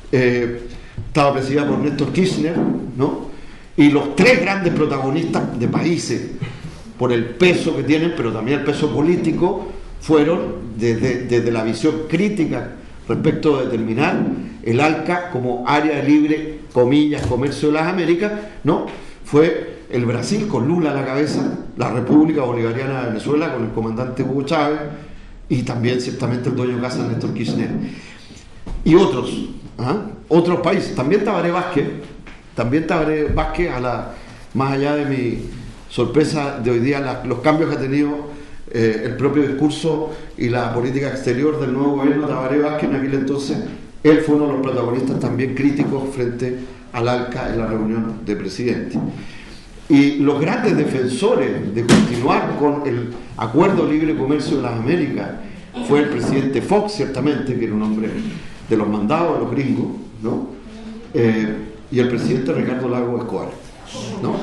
Eh, estaba presidida por Néstor Kirchner, ¿no? Y los tres grandes protagonistas de países, por el peso que tienen, pero también el peso político, fueron desde, desde la visión crítica respecto de determinar el ALCA como área de libre, comillas, comercio de las Américas, ¿no? Fue el Brasil con Lula a la cabeza, la República Bolivariana de Venezuela con el comandante Hugo Chávez, y también ciertamente el dueño de casa Néstor Kirchner y otros, ¿ah? otros países, también Tabaré Vázquez, también Tabaré Vázquez, a la, más allá de mi sorpresa de hoy día, la, los cambios que ha tenido eh, el propio discurso y la política exterior del nuevo gobierno, Tabaré Vázquez en aquel entonces, él fue uno de los protagonistas también críticos frente al ALCA en la reunión de presidentes. Y los grandes defensores de continuar con el Acuerdo de Libre Comercio de las Américas fue el presidente Fox, ciertamente, que era un hombre de los mandados de los gringos, ¿no? Eh, y el presidente Ricardo Lagos Escobar, ¿no?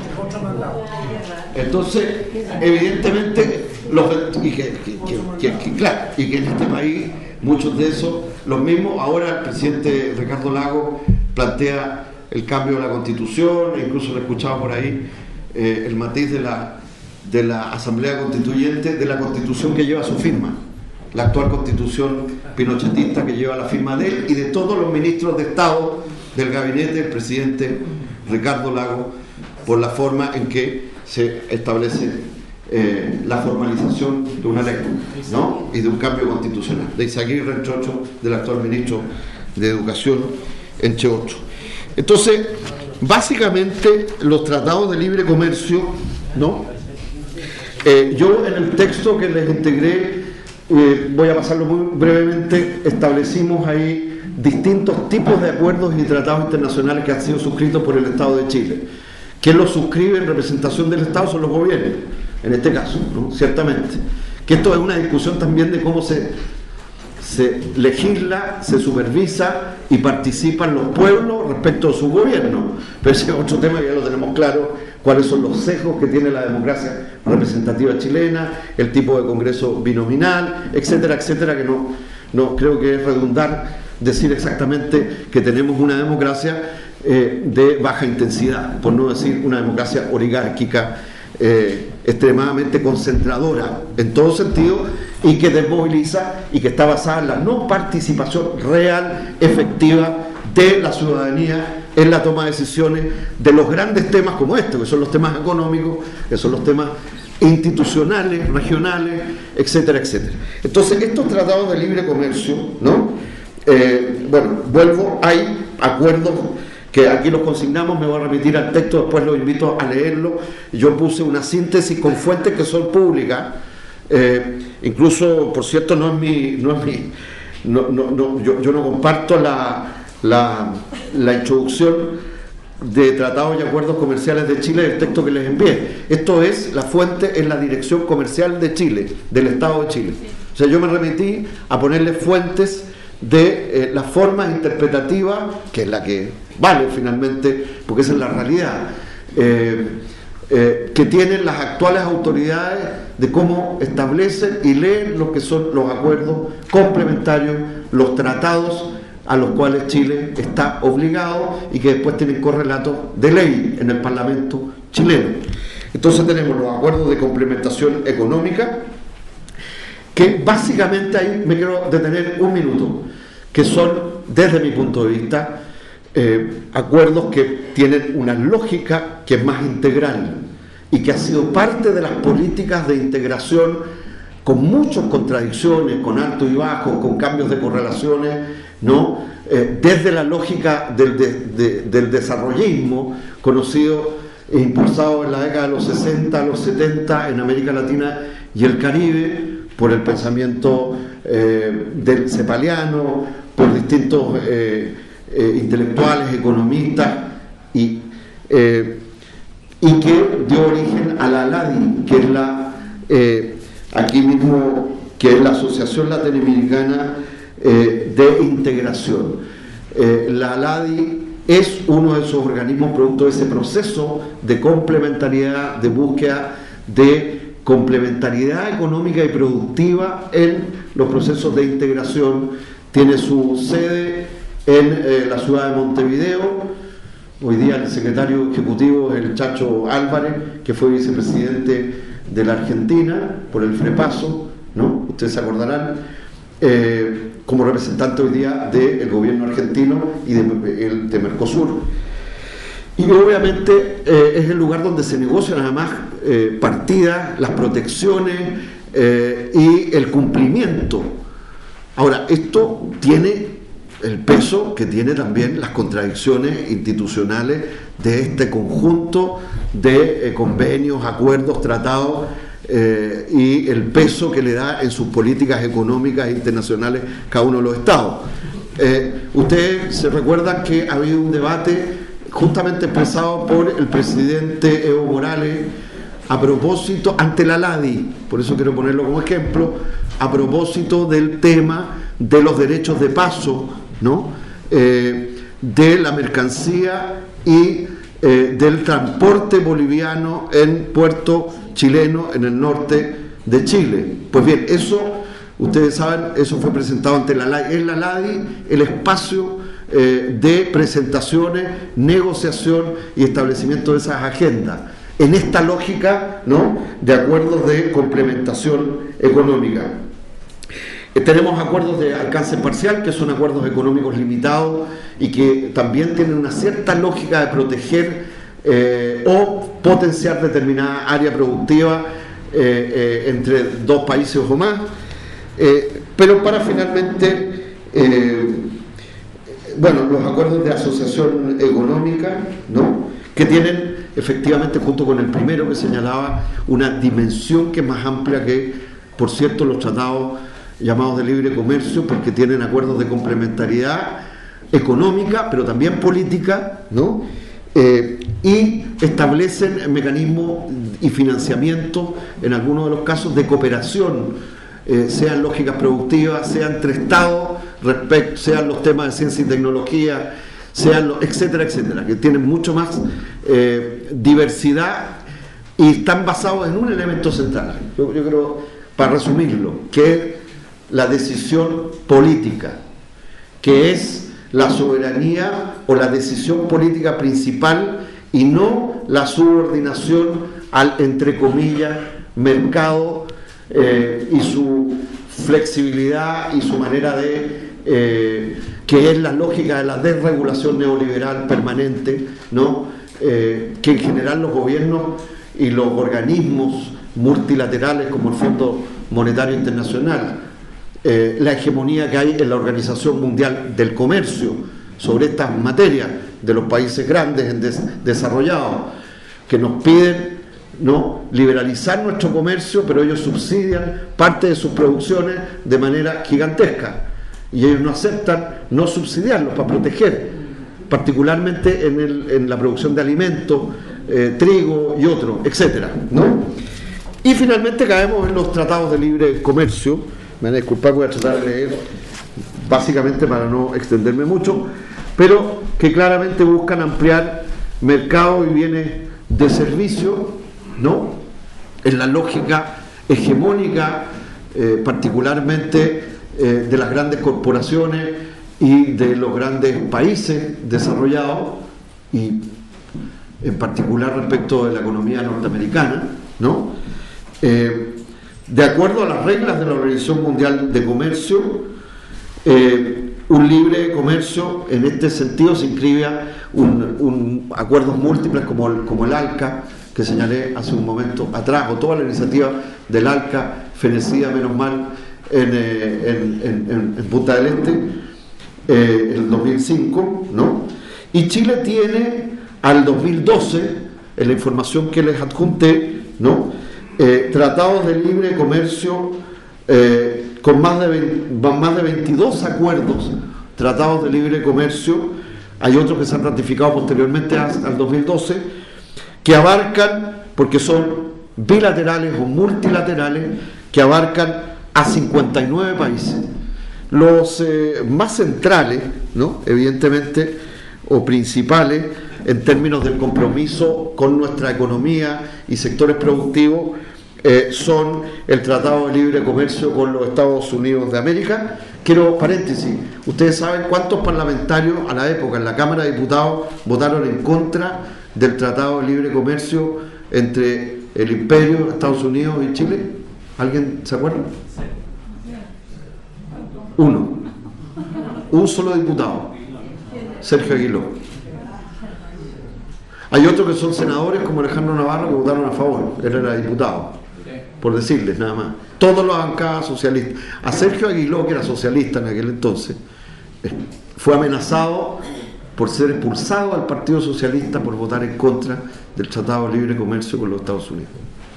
Entonces, evidentemente, los, y que, que, que, que, claro, y que en este país muchos de esos, los mismos, ahora el presidente Ricardo Lagos plantea el cambio de la Constitución, e incluso lo he escuchado por ahí, eh, el matiz de la, de la Asamblea Constituyente, de la Constitución que lleva su firma, la actual Constitución pinochetista que lleva la firma de él y de todos los ministros de Estado del gabinete del presidente Ricardo Lagos, por la forma en que se establece eh, la formalización de una ley, ¿no? Y de un cambio constitucional, de Izaguirre, entre otros, del actual ministro de Educación, entre otros. Entonces, básicamente los tratados de libre comercio, ¿no? Eh, yo en el texto que les integré, eh, voy a pasarlo muy brevemente, establecimos ahí distintos tipos de acuerdos y tratados internacionales que han sido suscritos por el Estado de Chile. ¿Quién los suscribe en representación del Estado? Son los gobiernos, en este caso, ¿no? Ciertamente. Que esto es una discusión también de cómo se, se legisla, se supervisa y participan los pueblos respecto a su gobierno. Pero ese es otro tema que ya lo tenemos claro cuáles son los sesgos que tiene la democracia representativa chilena, el tipo de Congreso binominal, etcétera, etcétera, que no, no creo que es redundar decir exactamente que tenemos una democracia eh, de baja intensidad, por no decir una democracia oligárquica, eh, extremadamente concentradora en todo sentido, y que desmoviliza y que está basada en la no participación real, efectiva de la ciudadanía en la toma de decisiones de los grandes temas como estos, que son los temas económicos, que son los temas institucionales, regionales, etcétera, etcétera. Entonces, estos tratados de libre comercio, ¿no? Eh, bueno, vuelvo, hay acuerdos que aquí los consignamos, me voy a remitir al texto, después los invito a leerlo. Yo puse una síntesis con fuentes que son públicas, eh, incluso, por cierto, no es mi, no es mi, no, no, no, yo, yo no comparto la, la, la introducción de tratados y acuerdos comerciales de Chile del texto que les envié. Esto es, la fuente es la Dirección Comercial de Chile, del Estado de Chile. O sea, yo me remití a ponerle fuentes de eh, las formas interpretativas, que es la que vale finalmente, porque esa es la realidad, eh, eh, que tienen las actuales autoridades de cómo establecen y leen lo que son los acuerdos complementarios, los tratados a los cuales Chile está obligado y que después tienen correlatos de ley en el Parlamento chileno. Entonces tenemos los acuerdos de complementación económica, que básicamente ahí me quiero detener un minuto, que son, desde mi punto de vista, eh, acuerdos que tienen una lógica que es más integral y que ha sido parte de las políticas de integración, con muchas contradicciones, con altos y bajos, con cambios de correlaciones, ¿no? Eh, desde la lógica del, de, de, del desarrollismo conocido e impulsado en la década de los sesenta a los setenta en América Latina y el Caribe, por el pensamiento eh, del cepaliano, por distintos eh, eh, intelectuales, economistas, y, eh, y que dio origen a la ALADI, que es la, eh, aquí mismo, que es la Asociación Latinoamericana eh, de Integración. Eh, la ALADI es uno de esos organismos producto de ese proceso de complementariedad, de búsqueda de complementariedad económica y productiva en los procesos de integración. Tiene su sede en eh, la ciudad de Montevideo. Hoy día el secretario ejecutivo es el Chacho Álvarez, que fue vicepresidente de la Argentina por el FREPASO, ¿no? Ustedes se acordarán, eh, como representante hoy día del gobierno argentino y de, el, de Mercosur. Y obviamente eh, es el lugar donde se negocian además eh, partidas, las protecciones eh, y el cumplimiento. Ahora, esto tiene el peso que tiene también las contradicciones institucionales de este conjunto de eh, convenios, acuerdos, tratados eh, y el peso que le da en sus políticas económicas internacionales cada uno de los estados. Eh, ustedes se recuerdan que ha habido un debate justamente expresado por el presidente Evo Morales a propósito, ante la ALADI, por eso quiero ponerlo como ejemplo, a propósito del tema de los derechos de paso, ¿no? Eh, de la mercancía y eh, del transporte boliviano en puerto chileno en el norte de Chile. Pues bien, eso, ustedes saben, eso fue presentado ante la ALADI. Es la ALADI el espacio eh, de presentaciones, negociación y establecimiento de esas agendas, en esta lógica, ¿no?, de acuerdos de complementación económica. Eh, tenemos acuerdos de alcance parcial, que son acuerdos económicos limitados y que también tienen una cierta lógica de proteger eh, o potenciar determinada área productiva eh, eh, entre dos países o más, eh, pero para finalmente, eh, bueno, los acuerdos de asociación económica, ¿no?, que tienen efectivamente, junto con el primero que señalaba, una dimensión que es más amplia que, por cierto, los tratados llamados de libre comercio, porque tienen acuerdos de complementariedad económica, pero también política, ¿no? Eh, y establecen mecanismos y financiamiento, en algunos de los casos, de cooperación, eh, sean lógicas productivas, sean entre estados, respecto, sean los temas de ciencia y tecnología, sean los, etcétera, etcétera, que tienen mucho más eh, diversidad y están basados en un elemento central. Yo, yo creo, para resumirlo, que es la decisión política, que es la soberanía o la decisión política principal y no la subordinación al, entre comillas, mercado eh, y su flexibilidad y su manera de, eh, que es la lógica de la desregulación neoliberal permanente, ¿no? Eh, que en general los gobiernos y los organismos multilaterales como el Fondo Monetario Internacional, eh, la hegemonía que hay en la Organización Mundial del Comercio sobre estas materias de los países grandes en des desarrollados, que nos piden, ¿no?, liberalizar nuestro comercio, pero ellos subsidian parte de sus producciones de manera gigantesca y ellos no aceptan no subsidiarlos para proteger, particularmente en, el, en la producción de alimentos, eh, trigo y otros, etcétera, ¿no? Y finalmente caemos en los tratados de libre comercio. Me van a disculpar, voy a tratar de leer básicamente para no extenderme mucho, pero que claramente buscan ampliar mercados y bienes de servicio, ¿no?, en la lógica hegemónica, eh, particularmente eh, de las grandes corporaciones y de los grandes países desarrollados, y en particular respecto de la economía norteamericana, ¿no? Eh, de acuerdo a las reglas de la Organización Mundial de Comercio, eh, un libre comercio en este sentido se inscribe un, un acuerdos múltiples como el, como el ALCA, que señalé hace un momento atrás, o toda la iniciativa del ALCA, fenecida menos mal en, eh, en, en, en Punta del Este, eh, en el dos mil cinco, ¿no? Y Chile tiene al dos mil doce, en la información que les adjunté, ¿no?, eh, tratados de libre comercio eh, con más de, veinte, más de veintidós acuerdos, tratados de libre comercio. Hay otros que se han ratificado posteriormente al dos mil doce, que abarcan, porque son bilaterales o multilaterales, que abarcan a cincuenta y nueve países. Los eh, más centrales, ¿no?, evidentemente, o principales en términos del compromiso con nuestra economía y sectores productivos, eh, son el Tratado de Libre Comercio con los Estados Unidos de América. Quiero paréntesis, ustedes saben cuántos parlamentarios a la época en la Cámara de Diputados votaron en contra del Tratado de Libre Comercio entre el Imperio, Estados Unidos y Chile. ¿Alguien se acuerda? Uno. Un solo diputado, Sergio Aguiló. Hay otros que son senadores como Alejandro Navarro que votaron a favor, él era diputado, por decirles nada más. Todos los bancadas socialistas. A Sergio Aguiló, que era socialista en aquel entonces, fue amenazado por ser expulsado al Partido Socialista por votar en contra del Tratado de Libre Comercio con los Estados Unidos.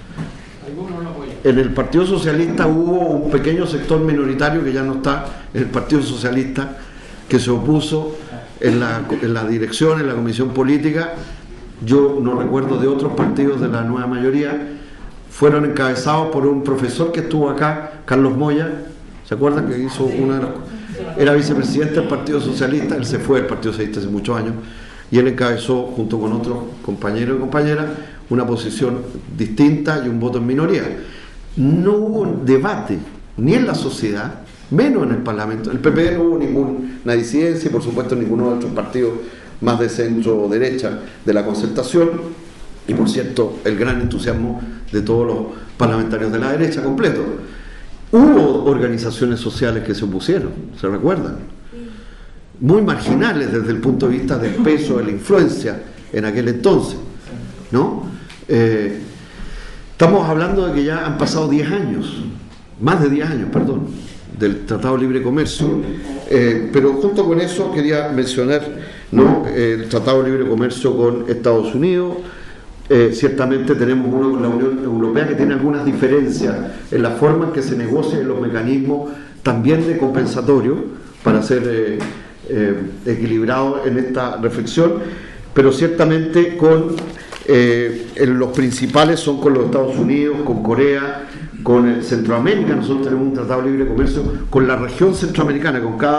En el Partido Socialista hubo un pequeño sector minoritario que ya no está en el Partido Socialista, que se opuso en la, en la dirección, en la comisión política. Yo no recuerdo de otros partidos de la nueva mayoría. Fueron encabezados por un profesor que estuvo acá, Carlos Moya, ¿se acuerdan? Que hizo una de las... Era vicepresidente del Partido Socialista, él se fue del Partido Socialista hace muchos años, y él encabezó, junto con otros compañeros y compañeras, una posición distinta y un voto en minoría. No hubo debate, ni en la sociedad, menos en el Parlamento. El P P D no hubo ninguna disidencia, y por supuesto ninguno de otros partidos más de centro o derecha de la concertación, y por cierto el gran entusiasmo de todos los parlamentarios de la derecha completo. Hubo organizaciones sociales que se opusieron, ¿se recuerdan? Muy marginales desde el punto de vista del peso, de la influencia en aquel entonces, ¿no? Eh, estamos hablando de que ya han pasado diez años, más de diez años, perdón, del Tratado de Libre Comercio, eh, pero junto con eso quería mencionar, ¿no?, el Tratado de Libre Comercio con Estados Unidos. Eh, ciertamente tenemos uno con la Unión Europea que tiene algunas diferencias en la forma en que se negocian los mecanismos también de compensatorio para ser eh, eh, equilibrado en esta reflexión, pero ciertamente con eh, en los principales son con los Estados Unidos, con Corea, con Centroamérica. Nosotros tenemos un tratado de libre comercio con la región centroamericana, con cada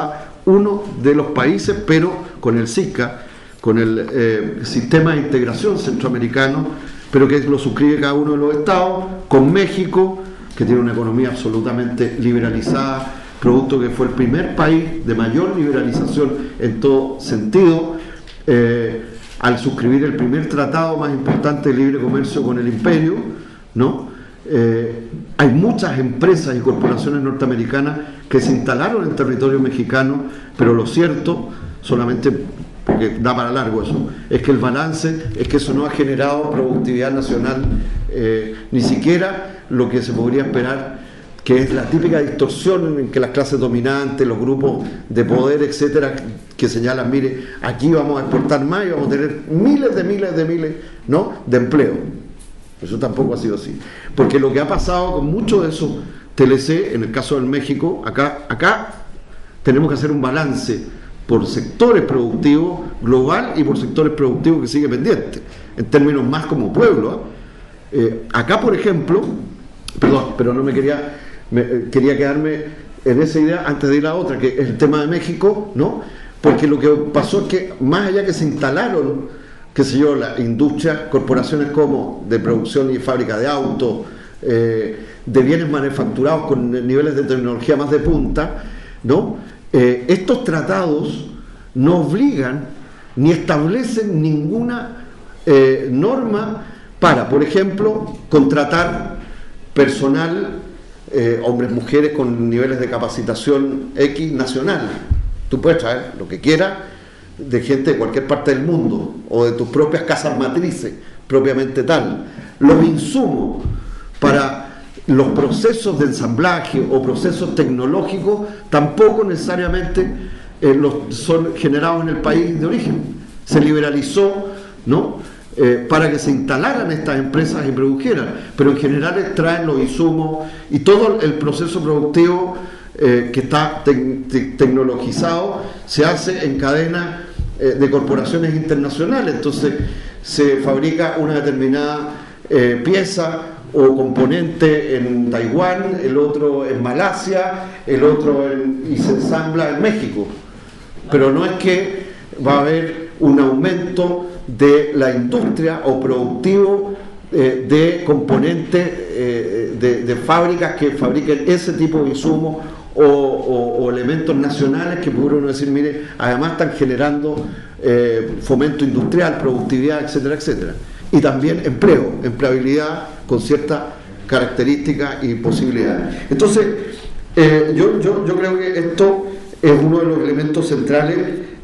uno de los países, pero con el SICA, con el eh, Sistema de Integración Centroamericano, pero que lo suscribe cada uno de los estados, con México, que tiene una economía absolutamente liberalizada, producto que fue el primer país de mayor liberalización en todo sentido, eh, al suscribir el primer tratado más importante de libre comercio con el imperio, ¿no? Eh, hay muchas empresas y corporaciones norteamericanas que se instalaron en territorio mexicano, pero lo cierto, solamente porque da para largo eso, es que el balance es que eso no ha generado productividad nacional, eh, ni siquiera lo que se podría esperar, que es la típica distorsión en que las clases dominantes, los grupos de poder, etcétera, que señalan, mire, aquí vamos a exportar más y vamos a tener miles de miles de miles, ¿no?, de empleo. Eso tampoco ha sido así, porque lo que ha pasado con muchos de esos T L C, en el caso del México, acá, acá tenemos que hacer un balance por sectores productivos global y por sectores productivos que sigue pendiente, en términos más como pueblo, ¿eh? Eh, acá, por ejemplo, perdón, pero no me quería, me, eh, quería quedarme en esa idea antes de ir a la otra, que es el tema de México, ¿no? Porque lo que pasó es que, más allá que se instalaron, qué sé yo, la industria, corporaciones como de producción y fábrica de autos, eh, de bienes manufacturados con niveles de tecnología más de punta, ¿no? Eh, estos tratados no obligan ni establecen ninguna eh, norma para, por ejemplo, contratar personal, eh, hombres, mujeres con niveles de capacitación X nacional. Tú puedes traer lo que quieras de gente de cualquier parte del mundo o de tus propias casas matrices, propiamente tal. Los insumos para los procesos de ensamblaje o procesos tecnológicos tampoco necesariamente eh, los son generados en el país de origen. Se liberalizó, ¿no?, eh, para que se instalaran estas empresas y produjeran, pero en general traen los insumos y todo el proceso productivo eh, que está te te tecnologizado se hace en cadenas eh, de corporaciones internacionales. Entonces se fabrica una determinada eh, pieza o componente en Taiwán, el otro en Malasia, el otro en, y se ensambla en México. Pero no es que va a haber un aumento de la industria o productivo eh, de componentes eh, de, de fábricas que fabriquen ese tipo de insumos o, o, o elementos nacionales que pudiera uno decir, mire, además están generando eh, fomento industrial, productividad, etcétera, etcétera. Y también empleo, empleabilidad con ciertas características y posibilidades. Entonces, eh, yo, yo, yo creo que esto es uno de los elementos centrales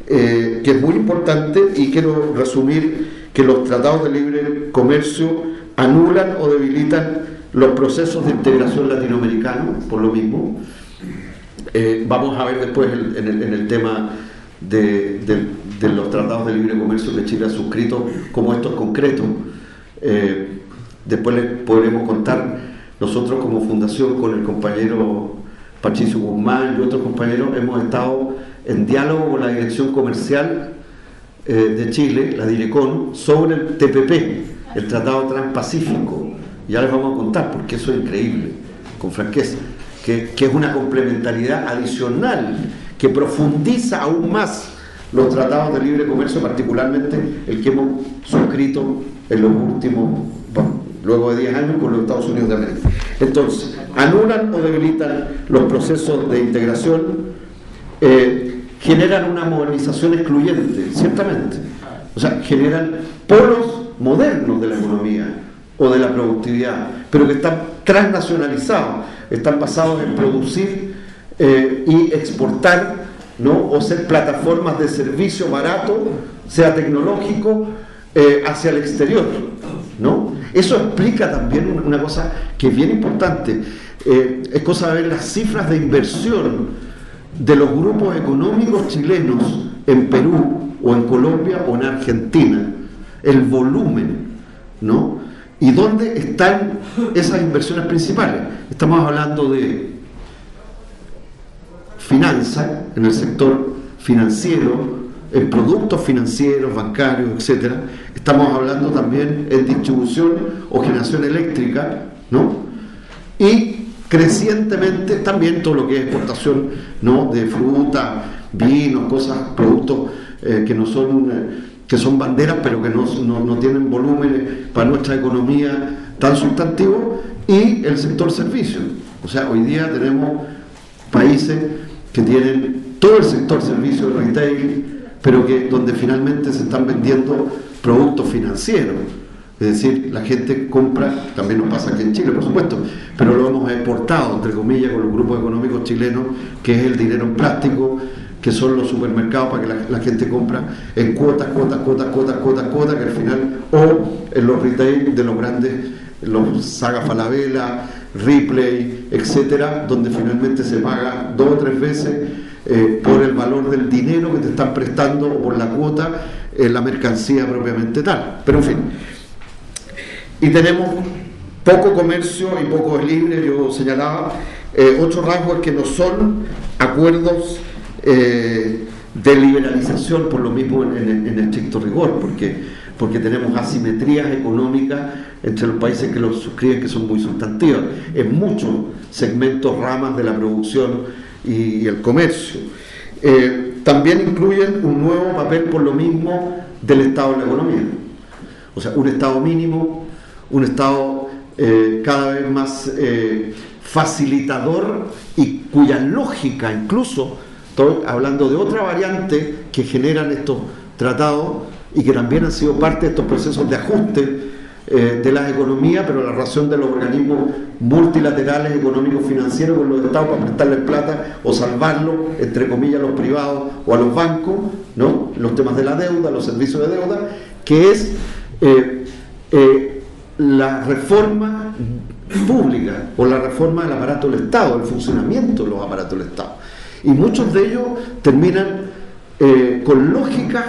eh, que es muy importante, y quiero resumir que los tratados de libre comercio anulan o debilitan los procesos de integración latinoamericanos, por lo mismo. Eh, vamos a ver después el, en, el, en el tema de, de, de los tratados de libre comercio que Chile ha suscrito, como estos concretos. Eh, después les podremos contar, nosotros como fundación con el compañero Patricio Guzmán y otros compañeros hemos estado en diálogo con la Dirección Comercial eh, de Chile, la Direcon, sobre el T P P, el Tratado Transpacífico. Ya les vamos a contar porque eso es increíble, con franqueza, que, que es una complementariedad adicional que profundiza aún más los tratados de libre comercio, particularmente el que hemos suscrito en los últimos, bueno, luego de diez años con los Estados Unidos de América. Entonces, anulan o debilitan los procesos de integración, eh, generan una modernización excluyente, ciertamente. O sea, generan polos modernos de la economía o de la productividad, pero que están transnacionalizados, están basados en producir eh, y exportar, ¿no?, o ser plataformas de servicio barato, sea tecnológico, eh, hacia el exterior, ¿no? Eso explica también una cosa que es bien importante. Eh, es cosa de ver las cifras de inversión de los grupos económicos chilenos en Perú o en Colombia o en Argentina, el volumen, ¿no? ¿Y dónde están esas inversiones principales? Estamos hablando de finanzas, en el sector financiero, en productos financieros, bancarios, etcétera. Estamos hablando también en distribución o generación eléctrica, ¿no? Y crecientemente también todo lo que es exportación, ¿no?, de fruta, vinos, cosas, productos eh, que no son, eh, que son banderas, pero que no, no, no tienen volúmenes para nuestra economía tan sustantivos, y el sector servicios. O sea, hoy día tenemos países que tienen todo el sector servicio de retail, pero que donde finalmente se están vendiendo productos financieros. Es decir, la gente compra, también nos pasa aquí en Chile, por supuesto, pero lo hemos exportado, entre comillas, con los grupos económicos chilenos, que es el dinero en plástico, que son los supermercados para que la, la gente compra en cuotas, cuotas, cuotas, cuotas, cuotas, cuotas, que al final, o en los retail de los grandes, los Saga Falabella, Ripley, etcétera, donde finalmente se paga dos o tres veces eh, por el valor del dinero que te están prestando o por la cuota en la mercancía propiamente tal. Pero en fin, y tenemos poco comercio y poco libre. Yo señalaba eh, otro rasgo es que no son acuerdos eh, de liberalización por lo mismo en, en, en estricto rigor, porque, porque tenemos asimetrías económicas entre los países que los suscriben, que son muy sustantivas en muchos segmentos, ramas de la producción y, y el comercio. Eh, también incluyen un nuevo papel por lo mismo del Estado en la economía, o sea, un Estado mínimo, un Estado eh, cada vez más eh, facilitador, y cuya lógica, incluso estoy hablando de otra variante que generan estos tratados y que también han sido parte de estos procesos de ajuste eh, de las economías, pero la relación de los organismos multilaterales económicos financieros con los estados para prestarles plata o salvarlo, entre comillas, a los privados o a los bancos, ¿no? Los temas de la deuda, los servicios de deuda, que es eh, eh, la reforma pública o la reforma del aparato del Estado, el funcionamiento de los aparatos del Estado. Y muchos de ellos terminan eh, con lógicas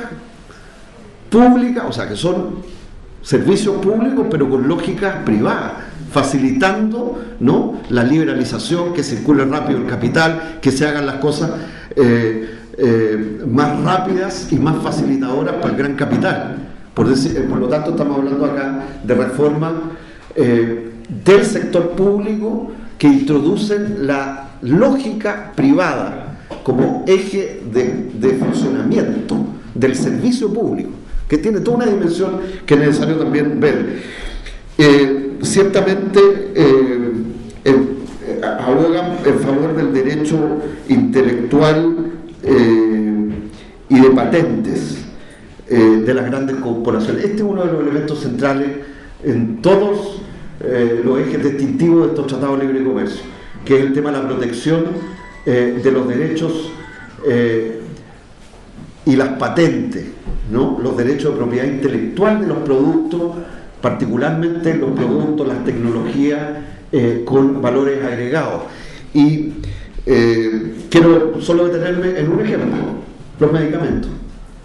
públicas, o sea, que son servicios públicos, pero con lógicas privadas, facilitando, ¿no?, la liberalización, que circule rápido el capital, que se hagan las cosas eh, eh, más rápidas y más facilitadoras para el gran capital. Por, decir, por lo tanto, estamos hablando acá de reformas eh, del sector público que introducen la lógica privada como eje de, de funcionamiento del servicio público, que tiene toda una dimensión que es necesario también ver. Eh, ciertamente eh, eh, abogan en favor del derecho intelectual eh, y de patentes Eh, de las grandes corporaciones. Este es uno de los elementos centrales en todos eh, los ejes distintivos de estos tratados de libre comercio, que es el tema de la protección eh, de los derechos eh, y las patentes, ¿no?, los derechos de propiedad intelectual de los productos, particularmente los productos, las tecnologías eh, con valores agregados. Y eh, quiero solo detenerme en un ejemplo: los medicamentos.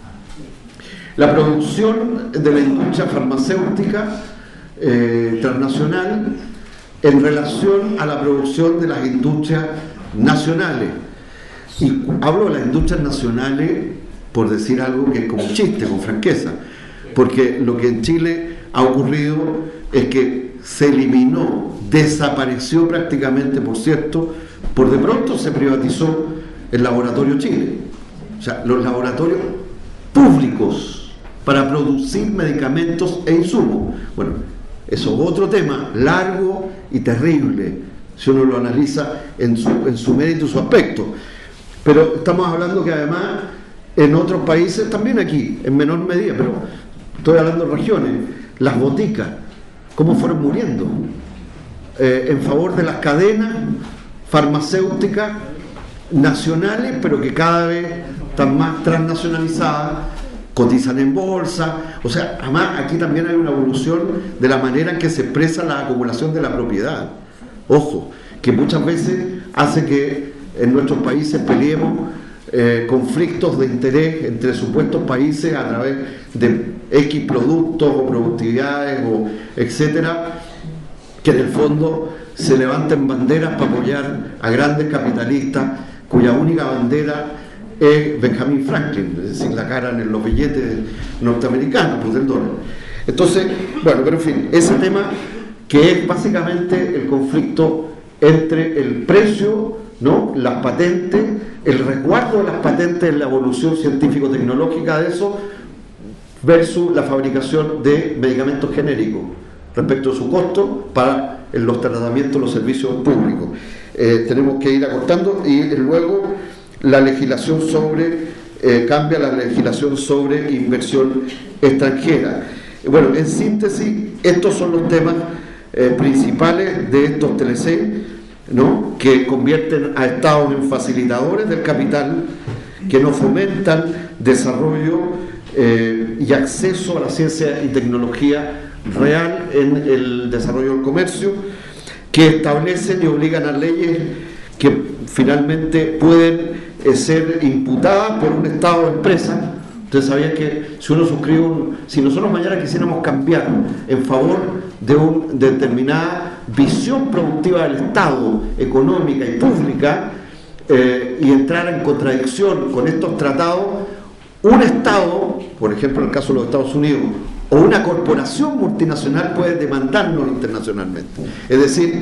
La producción de la industria farmacéutica eh, transnacional en relación a la producción de las industrias nacionales. Y hablo de las industrias nacionales por decir algo que es como un chiste, con franqueza, porque lo que en Chile ha ocurrido es que se eliminó, desapareció prácticamente, por cierto, por de pronto se privatizó el Laboratorio Chile. O sea, los laboratorios públicos para producir medicamentos e insumos. Bueno, eso es otro tema largo y terrible si uno lo analiza en su, en su mérito y su aspecto. Pero estamos hablando que además en otros países, también aquí, en menor medida, pero estoy hablando de regiones, las boticas, cómo fueron muriendo eh, en favor de las cadenas farmacéuticas nacionales, pero que cada vez están más transnacionalizadas, cotizan en bolsa. O sea, además aquí también hay una evolución de la manera en que se expresa la acumulación de la propiedad. Ojo, que muchas veces hace que en nuestros países peleemos eh, conflictos de interés entre supuestos países a través de X productos o productividades o etcétera, que en el fondo se levanten banderas para apoyar a grandes capitalistas cuya única bandera es Benjamin Franklin, es decir, la cara en los billetes norteamericanos, pues del dólar. Entonces, bueno, pero en fin, ese tema que es básicamente el conflicto entre el precio, ¿no?, las patentes, el resguardo de las patentes, la evolución científico-tecnológica de eso, versus la fabricación de medicamentos genéricos, respecto a su costo para los tratamientos, los servicios públicos. Eh, tenemos que ir acortando, y luego la legislación sobre, eh, cambia la legislación sobre inversión extranjera. Bueno, en síntesis, estos son los temas eh, principales de estos T L C, ¿no?, que convierten a estados en facilitadores del capital, que no fomentan desarrollo eh, y acceso a la ciencia y tecnología real en el desarrollo del comercio, que establecen y obligan a leyes que finalmente pueden eh, ser imputadas por un Estado de empresa. Ustedes sabían que si uno suscribe un, si nosotros mañana quisiéramos cambiar en favor de una de determinada visión productiva del Estado, económica y pública, eh, y entrar en contradicción con estos tratados, un Estado, por ejemplo en el caso de los Estados Unidos, o una corporación multinacional puede demandarnos internacionalmente. Es decir,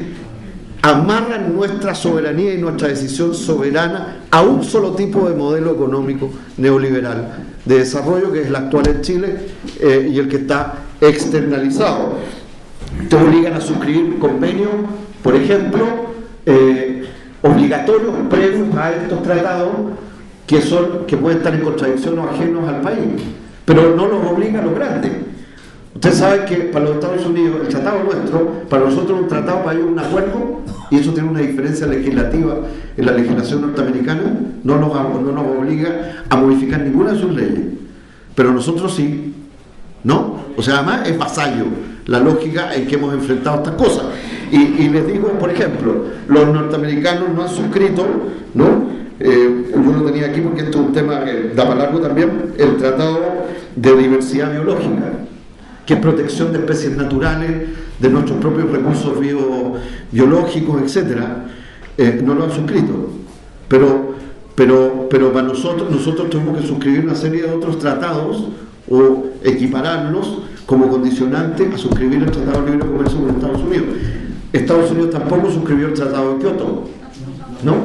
amarran nuestra soberanía y nuestra decisión soberana a un solo tipo de modelo económico neoliberal de desarrollo, que es el actual en Chile, eh, y el que está externalizado. Te obligan a suscribir convenios, por ejemplo, eh, obligatorios previos a estos tratados, que son que pueden estar en contradicción o ajenos al país, pero no los obliga a los grandes. Ustedes saben que para los Estados Unidos el tratado nuestro, para nosotros un tratado para ellos un acuerdo, y eso tiene una diferencia legislativa en la legislación norteamericana, no nos, no nos obliga a modificar ninguna de sus leyes, pero nosotros sí, ¿no? O sea, además es vasallo la lógica en que hemos enfrentado estas cosas. Y, y les digo, por ejemplo, los norteamericanos no han suscrito, ¿no? Eh, yo lo tenía aquí porque esto es un tema que da para largo también, el Tratado de Diversidad Biológica, que es protección de especies naturales, de nuestros propios recursos bio, biológicos, etcétera. Eh, no lo han suscrito, pero, pero, pero para nosotros, nosotros tuvimos que suscribir una serie de otros tratados o equipararlos como condicionante a suscribir el Tratado de Libre Comercio con Estados Unidos. Estados Unidos tampoco suscribió el Tratado de Kioto, ¿no?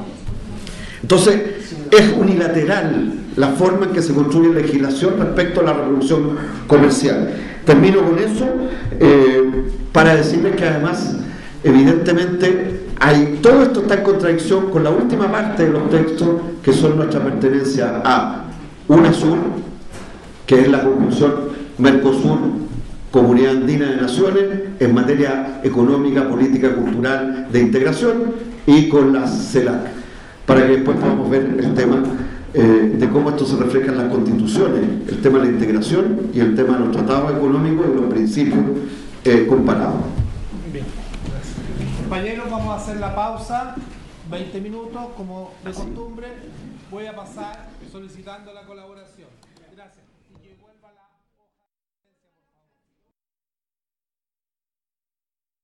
Entonces, es unilateral la forma en que se construye legislación respecto a la reproducción comercial. Termino con eso, eh, para decirles que además, evidentemente, hay, todo esto está en contradicción con la última parte de los textos, que son nuestra pertenencia a UNASUR, que es la conjunción Mercosur, Comunidad Andina de Naciones, en materia económica, política, cultural, de integración, y con la CELAC, para que después podamos ver el tema eh, de cómo esto se refleja en las constituciones, el tema de la integración y el tema de los tratados económicos y los principios eh, comparados. Bien, gracias. Compañeros, vamos a hacer la pausa, veinte minutos, como de costumbre. Voy a pasar solicitando la colaboración. Gracias. Y que vuelva la...